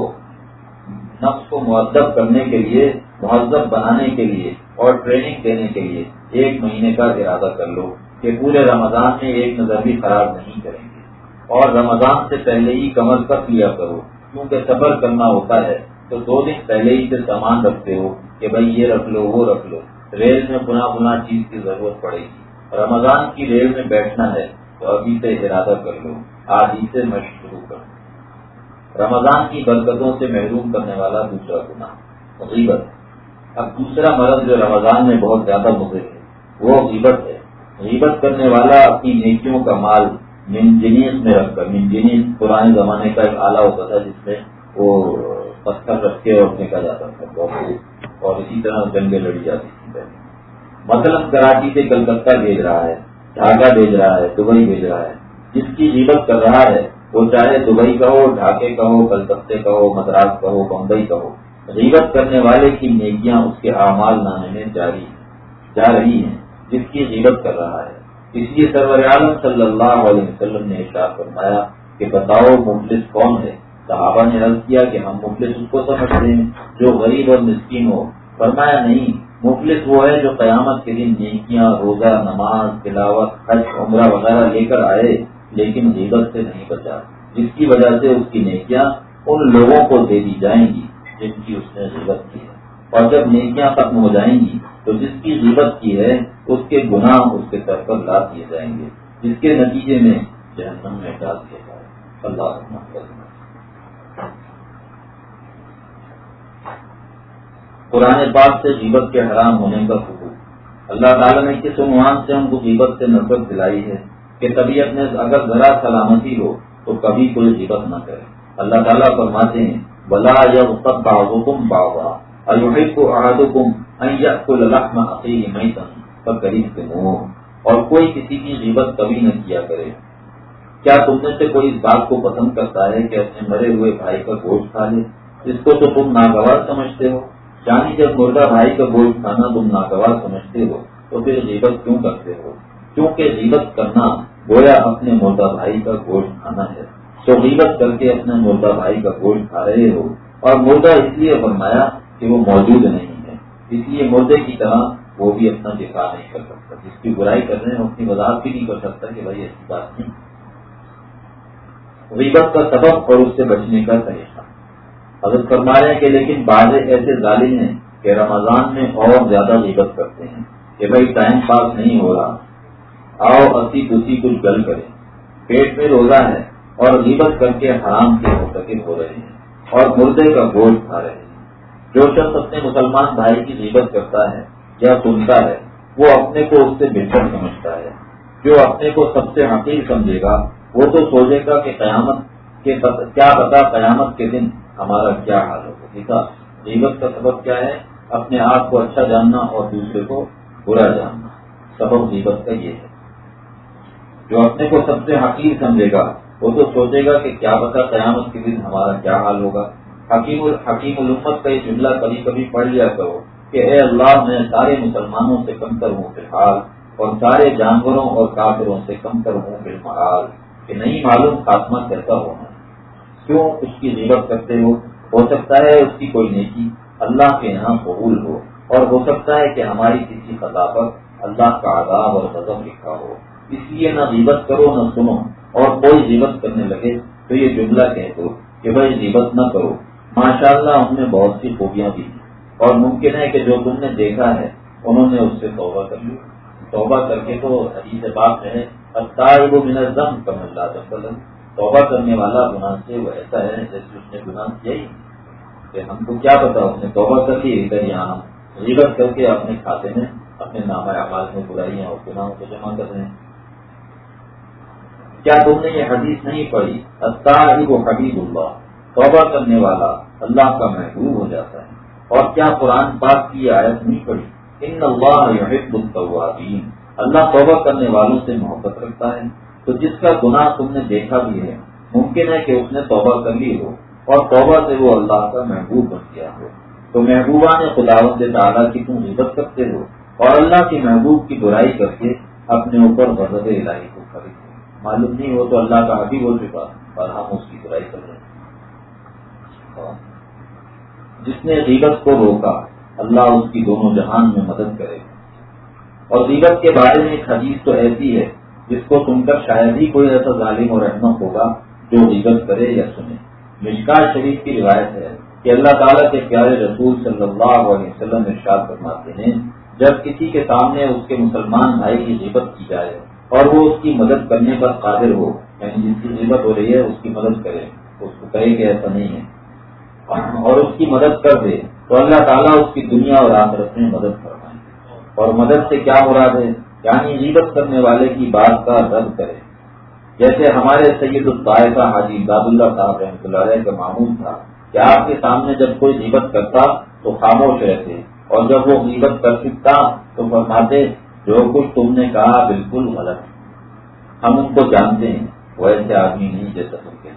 نفس کو مؤدب کرنے کے لیے، مہذب بنانے کے لیے اور ٹریننگ دینے کے لیے ایک مہینے کا ارادہ کر لو کہ پورے رمضان میں ایک نظر بھی خراب نہیں کریں گے، اور رمضان سے پہلے ہی کمر کس لیا کرو، کیونکہ سفر کرنا ہوتا ہے تو 2 دن پہلے ہی سے سامان رکھتے ہو کہ بھائی یہ رکھ لو وہ رکھ لو۔ ریل میں پناہ چیز کی ضرورت پڑے گی، رمضان کی ریل میں بیٹھنا ہے تو ابھی سے ارادہ کر لو، آج ہی سے مشق شروع کر دو۔ رمضان کی برکتوں سے محروم کرنے والا دوسرا گناہ غیبت۔ اب دوسرا مرض جو رمضان میں بہت زیادہ مضر ہے وہ غیبت ہے۔ غیبت کرنے والا اپنی نیکیوں کا مال منجنیس میں رکھ کر، منجنیس پرانے زمانے کا ایک آلہ ہوتا تھا جس میں وہ پتھر رکھ کے اور پھینکا جاتا تھا، اور اسی طرح جنگیں لڑی جاتی تھی۔ مثلاً کراچی سے کلکتہ بھیج رہا ہے، ڈھاکہ بھیج رہا ہے، دبئی بھیج رہا ہے۔ جس کی غیبت کر رہا ہے وہ چاہے دبئی کا ہو، ڈھاکے کا ہو، کلکتے کا ہو، مدراس کا ہو، بمبئی کا ہو، غیبت کرنے والے کی نیکیاں اس کے اعمال نامے میں جا رہی ہیں جس کی غیبت کر رہا ہے۔ اس لیے سرور عالم صلی اللہ علیہ وسلم نے ارشاد فرمایا کہ بتاؤ مفلس کون ہے؟ صحابہ نے عرض کیا کہ ہم مفلس اس کو سمجھتے ہیں جو غریب اور مسکین ہو۔ فرمایا نہیں، مفلس وہ ہے جو قیامت کے دن نیکیاں، روزہ، نماز، تلاوت، حج، عمرہ وغیرہ لے کر آئے لیکن غیبت سے نہیں بچا، جس کی وجہ سے اس کی نیکیاں ان لوگوں کو دے دی جائیں گی جن کی اس نے غیبت کی ہے، اور جب نیکیاں ختم ہو جائیں گی تو جس کی غیبت کی ہے اس کے گناہ اس کے سر پر لا دیے جائیں گے، جس کے نتیجے میں جہنم میں ڈال دیا جائے۔ اللہ قرآن پاک سے غیبت کے حرام ہونے کا حقوق۔ اللہ تعالیٰ نے کس عنوان سے ہم کو غیبت سے نفرت دلائی ہے کہ طبیعت میں اگر ذرا سلامتی ہو تو کبھی کوئی غیبت نہ کرے۔ اللہ تعالیٰ فرماتے ہیں وَلَا يَغْتَبْ بَعْضُكُمْ بَعْضًا أَيُحِبُّ أَحَدُكُمْ أَن يَأْكُلَ لَحْمَ أَخِيهِ مَيْتًا فَكَرِهْتُمُوهُ، اور کوئی کسی کی غیبت کبھی نہ کیا کرے۔ کیا تم میں سے کوئی اس بات کو پسند کرتا ہے کہ اپنے مرے ہوئے بھائی کا گوشت کھا لے جس کو تو تم ناگوار سمجھتے ہو؟ یعنی جب مردہ بھائی کا گوشت کھانا تم ناگوار سمجھتے ہو تو پھر غیبت کیوں کرتے ہو؟ کیونکہ غیبت کرنا گویا اپنے مردہ بھائی کا گوشت کھانا ہے، تو غیبت کر کے اپنے مردہ بھائی کا گوشت کھا رہے ہو۔ اور مردہ اس لیے فرمایا کہ وہ موجود نہیں ہے، اس لیے مردے کی طرح وہ بھی اپنا دفاع نہیں کر سکتا، جس کی برائی کر رہے ہیں اپنی وضاحت بھی نہیں کر سکتا کہ بھائی ایسی بات نہیں۔ غیبت کا سبب اور اس سے بچنے کا طریقہ حضرت فرما رہے ہیں کہ لیکن بعض ایسے ظالم ہیں کہ رمضان میں اور زیادہ غیبت کرتے ہیں کہ بھائی ٹائم پاس نہیں ہو رہا، آؤ اسی دوسری کچھ گل کریں، پیٹ میں روزہ ہے اور غیبت کر کے حرام کے مرتکب ہو رہے ہیں اور مردے کا گوشت کھا رہے ہیں۔ جو شخص اپنے مسلمان بھائی کی غیبت کرتا ہے یا سنتا ہے وہ اپنے کو اس سے بہتر سمجھتا ہے۔ جو اپنے کو سب سے حقیر سمجھے گا وہ تو سوچے گا کہ قیامت کے کیا پتا قیامت کے دن ہمارا کیا حال ہوگا۔ دیکھا غیبت کا سبب کیا ہے؟ اپنے آپ کو اچھا جاننا اور دوسرے کو برا جاننا، سبب غیبت کا یہ ہے۔ جو اپنے کو سب سے حقیر سمجھے گا وہ تو سوچے گا کہ کیا پتا قیامت کے دن ہمارا کیا حال ہوگا۔ حکیم الامت کا یہ جملہ کبھی کبھی پڑھ لیا کرو کہ اے اللہ میں سارے مسلمانوں سے کم تر ہوں فی الحال اور سارے جانوروں اور کافروں سے کم تر ہوں بالمعال، کہ نہیں معلوم خاتمہ کیسا ہونا ہے۔ کیوں اس کی غیبت کرتے ہو سکتا ہے اس کی کوئی نیکی اللہ کے یہاں قبول ہو، اور ہو سکتا ہے کہ ہماری کسی خطا پر اللہ کا عذاب اور غضب لکھا ہو۔ اس لیے نہ غیبت کرو نہ سنو، اور کوئی غیبت کرنے لگے تو یہ جملہ کہہ دو کہ بھائی غیبت نہ کرو، ماشاءاللہ ہم نے بہت سی خوبیاں دی اور ممکن ہے کہ جو تم نے دیکھا ہے انہوں نے اس سے توبہ کر لی۔ توبہ کر کے تو حدیث پاک ہے التائب من الذنب کمن لا ذنب له، توبہ کرنے والا گناہ سے وہ ایسا ہے جیسے اس نے گناہ کیا ہی کہ ہم کو کیا پتا اس نے توبہ کر لی، ادھر یہاں غیبت کر کے اپنے کھاتے میں اپنے نامہ اعمال میں برائیاں اور گناہوں کو جمع کر رہے ہیں۔ کیا تم نے یہ حدیث نہیں پڑھی التائب حبیب اللہ، توبہ کرنے والا اللہ کا محبوب ہو جاتا ہے؟ اور کیا قرآن پاک کی آیت نہیں پڑھی ان اللہ یحب التوابین، اللہ توبہ کرنے والوں سے محبت رکھتا ہے. تو جس کا گناہ تم نے دیکھا بھی ہے ممکن ہے کہ اس نے توبہ کر لی ہو اور توبہ سے وہ اللہ کا محبوب بن گیا ہو. تو محبوبان خداوند تعالیٰ کی تم عزت کرتے ہو اور اللہ کی محبوب کی برائی کر کے اپنے اوپر غضب الہی کو خرید. معلوم نہیں ہو تو اللہ کا حبیب ہو چکا اور ہم اس کی برائی کر رہے ہیں. جس نے غیبت کو روکا اللہ اس کی دونوں جہان میں مدد کرے. اور غیبت کے بارے میں ایک حدیث تو ایسی ہے جس کو سن کر شاید ہی کوئی ایسا ظالم اور احمق ہوگا جو غیبت کرے یا سنے. مشکات شریف کی روایت ہے کہ اللہ تعالیٰ کے پیارے رسول صلی اللہ علیہ وسلم ارشاد فرماتے ہیں جب کسی کے سامنے اس کے مسلمان بھائی کی غیبت کی جائے اور وہ اس کی مدد کرنے پر قادر ہو، یعنی جس کی غیبت ہو رہی ہے اس کی مدد کرے، اس کو کہے کہ ایسا نہیں ہے اور اس کی مدد کر دے تو اللہ تعالیٰ اس کی دنیا اور آخرت میں مدد فرمائے. اور مدد سے کیا مراد ہے؟ یعنی غیبت کرنے والے کی بات کا رد کرے. جیسے ہمارے سید الطائفہ حاجی امداد اللہ صاحب رحمۃ اللہ علیہ کا معمول تھا کہ آپ کے سامنے جب کوئی غیبت کرتا تو خاموش رہتے اور جب وہ غیبت کر سکتا تو فرماتے جو کچھ تم نے کہا بالکل غلط ہے، ہم ان کو جانتے ہیں، وہ ایسے آدمی نہیں جیسا تم کہتے.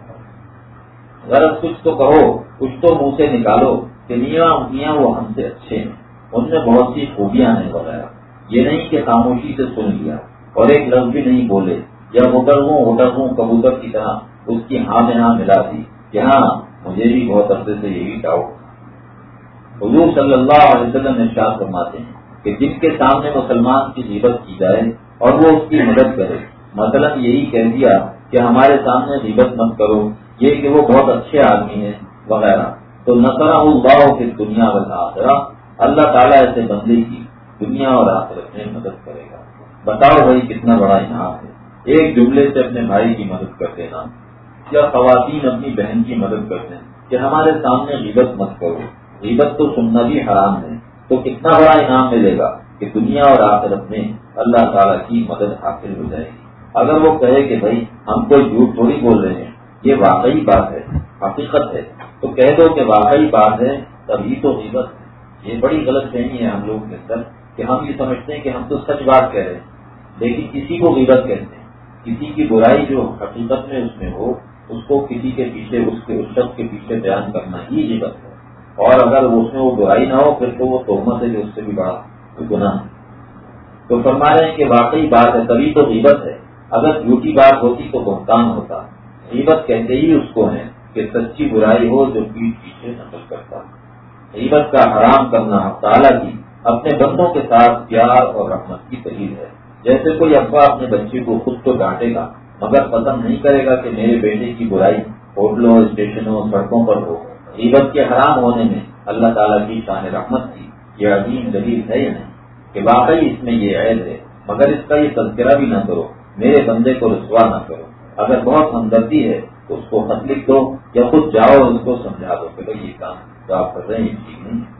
غلط کچھ تو کہو، کچھ تو منہ سے نکالو کہ میاں وہ ہم سے اچھے ہیں، ان میں بہت سی خوبیاں ہیں وغیرہ. یہ نہیں کہ خاموشی سے سن لیا اور ایک لفظ بھی نہیں بولے یا ہوٹل کبوتر کی طرح اس کی ہاں میں ہاں ملا دی کہ ہاں مجھے بھی بہت عرصے سے یہی ڈاؤٹ. حضور صلی اللہ علیہ وسلم ارشاد فرماتے ہیں کہ جن کے سامنے مسلمان کی غیبت کی جائے اور وہ اس کی مدد کرے، مثلا یہی کہہ دیا کہ ہمارے سامنے غیبت مت کرو، یہ کہ وہ بہت اچھے آدمی ہیں وغیرہ، تو نصرہ اللہ فی الدنیا والآخرہ، اللہ تعالیٰ ایسے بندے کی دنیا اور آخرت میں مدد کرے گا. بتاؤ بھائی کتنا بڑا انعام ہے ایک جملے سے اپنے بھائی کی مدد کر دینا، یا خواتین اپنی بہن کی مدد کر دیں کہ ہمارے سامنے غیبت مت کرو. غیبت تو سننا بھی حرام ہے، تو کتنا بڑا انعام ملے گا کہ دنیا اور آخرت میں اللہ تعالیٰ کی مدد حاصل ہو جائے گی. اگر وہ کہے کہ بھائی ہم کوئی جھوٹ تھوڑی بول رہے ہیں، یہ واقعی بات ہے، حقیقت ہے، تو کہہ دو کہ واقعی بات ہے، تبھی تو غیبت ہے. یہ بڑی غلط فہمی ہے ہم لوگوں کے اندر کہ ہم یہ سمجھتے ہیں کہ ہم تو سچ بات کہہ رہے ہیں، لیکن کسی کو غیبت کہتے ہیں. کسی کی برائی جو حقیقت میں اس میں ہو اس کو کسی کے پیچھے اس شخص کے پیچھے بیان کرنا ہی غیبت ہے. اور اگر اس میں وہ برائی نہ ہو پھر تو وہ تہمت ہے کہ اس سے بھی بڑا گناہ ہے. تو فرما رہے ہیں کہ واقعی بات ہے تبھی تو غیبت ہے. اگر جھوٹی بات ہوتی تو بہتان ہوتا. غیبت کہتے ہی اس کو ہے کہ سچی برائی ہو جو پیٹھ پیچھے نقل کرتا. غیبت کا حرام کرنا تعالیٰ کی اپنے بندوں کے ساتھ پیار اور رحمت کی دلیل ہے. جیسے کوئی ابا اپنے بچے کو خود تو ڈانٹے گا مگر پسند نہیں کرے گا کہ میرے بیٹے کی برائی ہوٹلوں اسٹیشنوں سڑکوں پر ہو. غیبت کے حرام ہونے میں اللہ تعالیٰ کی شان رحمت کی یہ عظیم دلیل ہے یا نہیں کہ واقعی اس میں یہ عیب ہے، مگر اس کا یہ تذکرہ بھی نہ کرو، میرے بندے کو رسوا نہ کرو. اگر بہت ہمدردی ہے تو اس کو خط لکھ دو یا خود جاؤ اور اس کو سمجھا دو کہ بھائی یہ کام جو آپ کر رہے ہیں یہ ٹھیک نہیں ہے.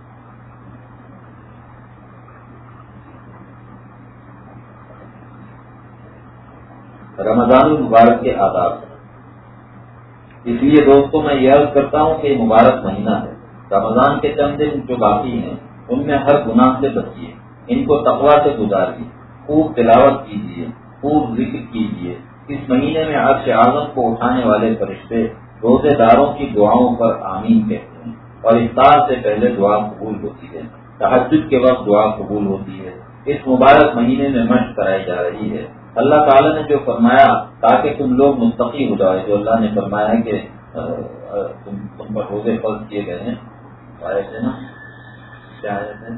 رمضان المبارک کے آداب. اس لیے دوستوں میں یہ عرض کرتا ہوں کہ یہ مبارک مہینہ ہے. رمضان کے چند دن جو باقی ہیں ان میں ہر گناہ سے بچیے، ان کو تقویٰ سے گزاریے، خوب تلاوت کیجیے، خوب ذکر کیجیے. اس مہینے میں عرش اعظم کو اٹھانے والے فرشتے روزے داروں کی دعاؤں پر آمین کہتے ہیں اور افطار سے پہلے دعا قبول ہوتی ہے. تہجد کے وقت دعا قبول ہوتی ہے. اس مبارک مہینے میں مشق کرائی جا رہی ہے. اللہ تعالیٰ نے جو فرمایا تاکہ تم لوگ متقی ہو جاؤ، جو اللہ نے فرمایا ہے کہ تم پر روزے فرض کیے گئے ہیں. آیت ہے نا، کیا آیت ہے؟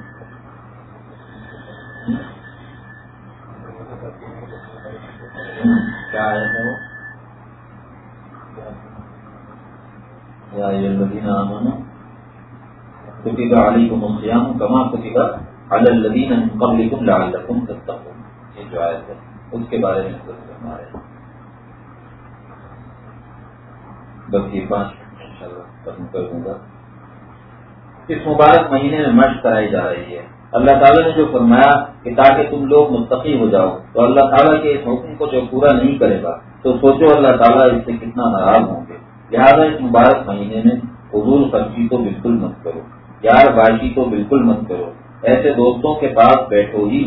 کیا آیت ہے وہ؟ یا ایھا الذین آمنوا کتب علیکم الصیام کما کتب علی الذین من قبلکم لعلکم تتقون. یہ جو آیت ہے اس کے بارے میں ہمارے بس یہ 5 انشاءاللہ ختم کر دوں گا. اس مبارک مہینے میں مشق کرائی جا رہی ہے. اللہ تعالیٰ نے جو فرمایا کہ تاکہ تم لوگ متقی ہو جاؤ، تو اللہ تعالیٰ کے اس حکم کو جو پورا نہیں کرے گا تو سوچو اللہ تعالیٰ اس سے کتنا ناراض ہوں گے. لہٰذا اس مبارک مہینے میں فضول خرچی تو بالکل مت کرو، یار باشی تو بالکل مت کرو، ایسے دوستوں کے پاس بیٹھو ہی مت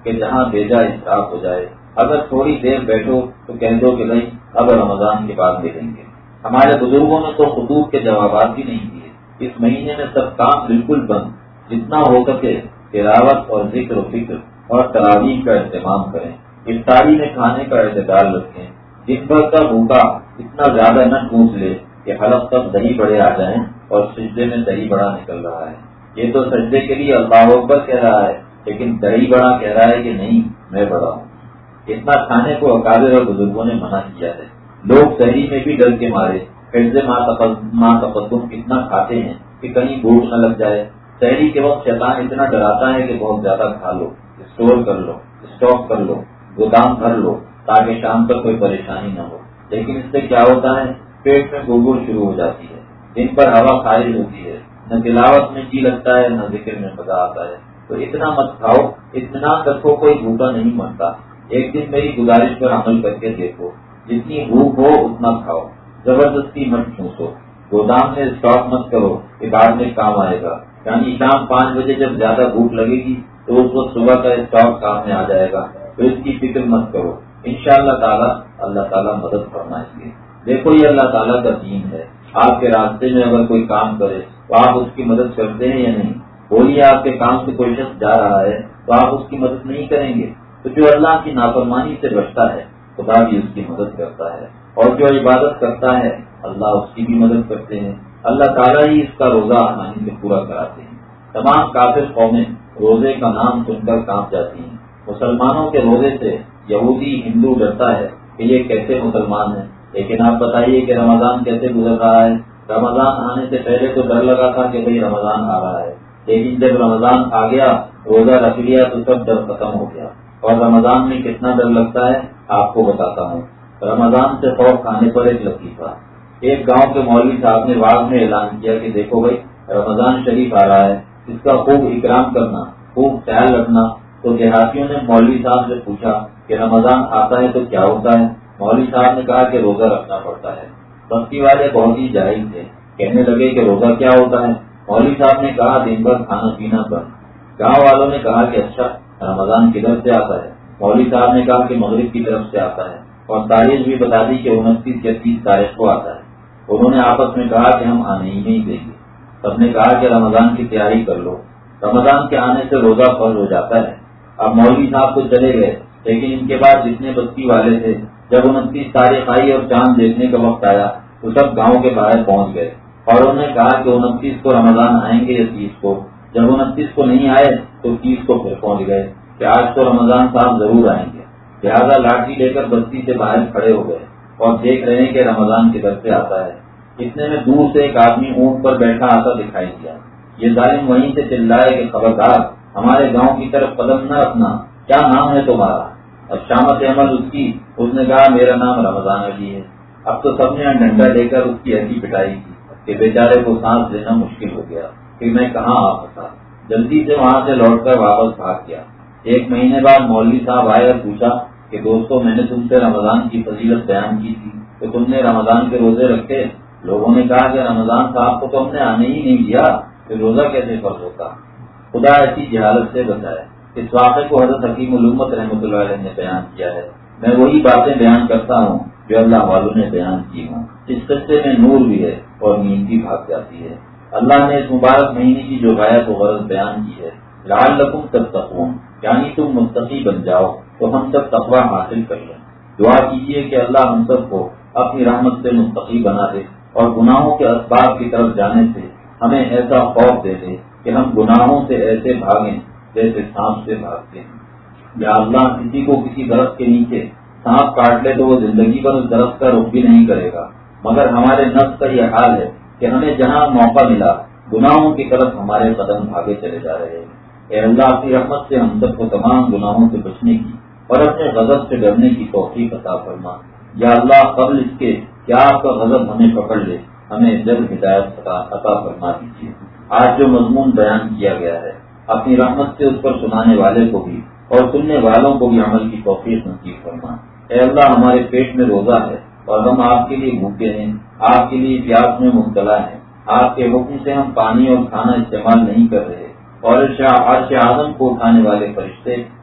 کہ جہاں بھیجا اسراف ہو جائے. اگر تھوڑی دیر بیٹھو تو کہہ دو کہ بھائی اب رمضان کے بعد ملیں گے. ہمارے بزرگوں نے تو خطوط کے جوابات بھی نہیں دیے. اس مہینے میں سب کام بالکل بند. جتنا ہو سکے تلاوت اور ذکر و فکر اور تراویح کا اہتمام کریں. افطاری میں کھانے کا اعتدال رکھیں. دن بھر کا بھوکا اتنا زیادہ نہ ٹوٹ لے کہ حلق تک دہی بڑے آ جائیں اور سجدے میں دہی بڑا نکل رہا ہے. یہ تو سجدے کے لیے اللہ اکبر کہہ رہا ہے لیکن دہی بڑا کہہ رہا ہے کہ نہیں میں بڑا ہوں. اتنا کھانے کو اکابر اور بزرگوں نے منع کیا ہے. لوگ شہری میں بھی ڈر کے مارے حفظ ما تقدم اتنا کھاتے ہیں کہ کہیں بھوک نہ لگ جائے. شہری کے وقت شیطان اتنا ڈراتا ہے کہ بہت زیادہ کھا لو, اسٹور کر لو, اسٹاک کر لو, گودام بھر لو تاکہ شام تک کوئی پریشانی نہ ہو. لیکن اس سے کیا ہوتا ہے, پیٹ میں گڑگڑ شروع ہو جاتی ہے, دن پر ہوا خارج ہوتی ہے, نہ تلاوت میں جی لگتا ہے نہ ذکر میں مزہ آتا ہے. تو اتنا مت کھاؤ, اطمینان رکھو, کوئی بھوکا نہیں مرتا. ایک دن میری گزارش پر عمل کر کے دیکھو, جتنی بھوک ہو اتنا کھاؤ, زبردستی مت ٹھوسو, گودام میں اسٹاک مت کرو کہ بعد میں کام آئے گا. یعنی شام 5 بجے جب زیادہ بھوک لگے گی تو اس وقت صبح کا اسٹاک کام میں آ جائے گا, تو اس کی فکر مت کرو. انشاءاللہ تعالی اللہ تعالیٰ مدد فرمائیں گے. دیکھو یہ اللہ تعالیٰ کا دین ہے. آپ کے راستے میں اگر کوئی کام کرے تو آپ اس کی مدد کرتے ہیں یا نہیں؟ بولیے آپ کے کام سے کوئی شخص جا رہا ہے تو آپ اس کی مدد نہیں کریں گے. تو جو اللہ کی نافرمانی سے بچتا ہے خدا بھی اس کی مدد کرتا ہے, اور جو عبادت کرتا ہے اللہ اس کی بھی مدد کرتے ہیں. اللہ تعالیٰ ہی اس کا روزہ آسانی سے پورا کراتے ہیں. تمام کافر قومیں روزے کا نام سن کر کانپ جاتی ہیں. مسلمانوں کے روزے سے یہودی ہندو ڈرتا ہے کہ یہ کیسے مسلمان ہیں. لیکن آپ بتائیے کہ رمضان کیسے گزر رہا ہے. رمضان آنے سے پہلے تو ڈر لگا تھا کہ بھئی رمضان آ رہا ہے, لیکن جب رمضان آ گیا روزہ رکھ لیا تو سب ڈر ختم ہو گیا. اور رمضان میں کتنا ڈر لگتا ہے آپ کو بتاتا ہوں. رمضان سے خوف کھانے پر ایک لطیفہ. ایک گاؤں کے مولوی صاحب نے واعظ میں اعلان کیا کہ دیکھو بھائی رمضان شریف آ رہا ہے, اس کا خوب اکرام کرنا, خوب خیال رکھنا. تو دیہاتیوں نے مولوی صاحب سے پوچھا کہ رمضان آتا ہے تو کیا ہوتا ہے؟ مولوی صاحب نے کہا کہ روزہ رکھنا پڑتا ہے. بستی والے بہت ہی جاہل تھے, کہنے لگے کہ روزہ کیا ہوتا ہے؟ مولوی صاحب نے کہا دن بھر کھانا پینا بند. گاؤں والوں نے کہا کہ اچھا رمضان کدھر سے آتا ہے؟ مولوی صاحب نے کہا کہ مغرب کی طرف سے آتا ہے, اور تاریخ بھی بتا دی کہ 29 یا 30 تاریخ کو آتا ہے. انہوں نے آپس میں کہا کہ ہم آنے ہی نہیں دیں گے. سب نے کہا کہ رمضان کی تیاری کر لو, رمضان کے آنے سے روزہ فرض ہو جاتا ہے. اب مولوی صاحب تو چلے گئے, لیکن ان کے بعد جتنے بستی والے تھے جب 29 تاریخ آئی اور چاند دیکھنے کا وقت آیا تو سب گاؤں کے باہر پہنچ گئے, اور انہوں نے کہا کہ 29 کو رمضان آئیں گے یا 30 کو. جب 29 کو نہیں آئے تو 30 کو پھر پہنچ گئے کہ آج تو رمضان صاحب ضرور آئیں گے. لہٰذا لاٹھی لے کر بستی سے باہر کھڑے ہو گئے اور دیکھ رہے ہیں کہ رمضان کدھر سے آتا ہے. اتنے میں دور سے ایک آدمی اونٹ پر بیٹھا آتا دکھائی دیا. یہ ظالم وہیں سے چلائے کہ خبردار ہمارے گاؤں کی طرف قدم نہ رکھنا, کیا نام ہے تمہارا؟ اب شامت عمل اس نے کہا میرا نام رمضان علی ہے. اب تو سب نے ڈنڈا لے کر اس کی ہڈی پٹائی کی کہ بیچارے کو سانس لینا مشکل ہو گیا کہ میں کہاں آ سکا. جلدی سے وہاں سے لوٹ کر واپس بھاگ گیا. 1 مہینے بعد مولوی صاحب آئے اور پوچھا کہ دوستو میں نے تم سے رمضان کی فضیلت بیان کی تھی تو تم نے رمضان کے روزے رکھے؟ لوگوں نے کہا کہ رمضان صاحب کو تو ہم نے آنے ہی نہیں دیا, کہ روزہ کیسے فرض ہوتا. خدا ایسی جہالت سے بچائے. اس واقعے کو حضرت حکیم الامت رحمۃ اللہ علیہ نے بیان کیا ہے. میں وہی باتیں بیان کرتا ہوں جو اللہ والوں نے بیان کی ہوں. اس قصے میں نور بھی ہے اور نیند بھی بھاگ جاتی ہے. اللہ نے اس مبارک مہینے کی جو غایت و غرض بیان کی ہے, لعلکم تتقون, یعنی تم متقی بن جاؤ تو ہم سب تقوی حاصل کر لیں. دعا کیجیے کہ اللہ ہم سب کو اپنی رحمت سے متقی بنا دے اور گناہوں کے اسباب کی طرف جانے سے ہمیں ایسا خوف دے دے کہ ہم گناہوں سے ایسے بھاگیں جیسے سانپ سے بھاگتے ہیں. یا اللہ کسی کو کسی درخت کے نیچے سانپ کاٹ لے تو وہ زندگی پر اس درخت کا رخ بھی نہیں کرے گا, مگر ہمارے نفس کا یہ حال ہے کہ ہمیں جہاں موقع ملا گناہوں کی طرف ہمارے قدم بھاگے چلے جا رہے ہیں. اے اللہ اپنی رحمت سے ہم سب کو تمام گناہوں سے بچنے کی اور اپنے غضب سے ڈرنے کی توفیق عطا فرما. یا اللہ قبل اس کے کیا آپ کا غضب ہمیں پکڑ لے, ہمیں جلد ہدایت عطا فرما دیجیے. آج جو مضمون بیان کیا گیا ہے اپنی رحمت سے اس پر سنانے والے کو بھی اور سننے والوں کو بھی عمل کی توفیق نصیب فرما. اے اللہ ہمارے پیٹ میں روزہ ہے اور ہم آپ کے لیے بھوکے ہیں, آپ کے لیے پیاس میں مبتلا ہیں. آپ کے حکم سے ہم پانی اور کھانا استعمال نہیں کر رہے, اور عرش اعظم کو اٹھانے والے فرشتے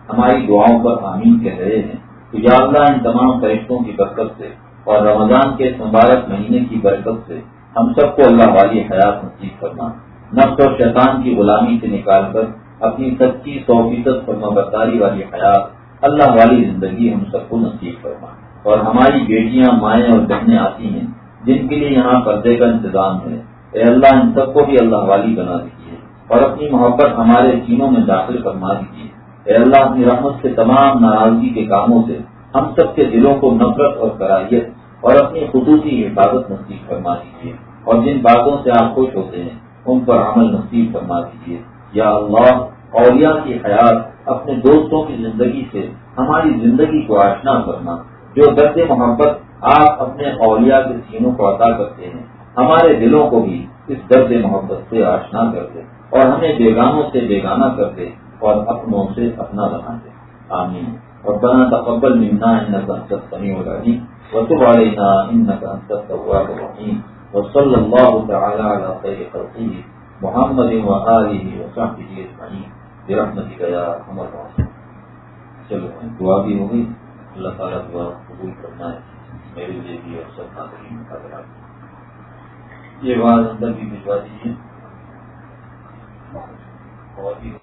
ہماری دعاؤں پر آمین کہہ رہے ہیں، تو یا اللہ ان تمام فرشتوں کی برکت سے اور رمضان کے مبارک مہینے کی برکت سے ہم سب کو اللہ والی حیات نصیب فرما، نفس اور شیطان کی غلامی سے نکال کر اپنی سچی 100% فرمانبرداری والی حیات، اللہ والی زندگی ہم سب کو نصیب فرما۔ اور ہماری بیٹیاں، مائیں اور بہنیں آتی ہیں جن کے لیے یہاں پردے کا انتظام ہے، اے اللہ ان سب کو بھی اللہ والی بنا دیجیے اور اپنی محبت ہمارے سینوں میں داخل فرما دیجیے۔ اے اللہ اپنی رحمت سے تمام ناراضگی کے کاموں سے ہم سب کے دلوں کو نفرت اور کراہیت اور اپنی خصوصی حفاظت نصیب فرما دیجیے، اور جن باتوں سے آپ خوش ہوتے ہیں ان پر عمل نصیب فرما دیجیے۔ یا اللہ اولیاء کی حیات اپنے دوستوں کی زندگی سے ہماری زندگی کو آشنا فرما، جو درد محبت آپ اپنے اولیاء کے سینوں کو عطا کرتے ہیں ہمارے دلوں کو بھی اس درد محبت سے آشنا کر دے اور ہمیں بیگانوں سے بیگانہ کر دے اور اپنوں سے اپنا بنا دے، آمین۔ ربنا تقبل منا انك انت السميع العليم وتب علينا انك انت التواب الرحيم وصلى الله تعالى على خير خلقه محمد وآله وصحبه اجمعين برحمتك يا ارحم الراحمين۔ چلو دعا بھی ہو گئی، اللہ تعالیٰ دعا قبول کرنا ہے میرے لیے بھی اور سب ناظرین کا کرا۔ یہ بات اندر بھی بھجوا دیجیے اور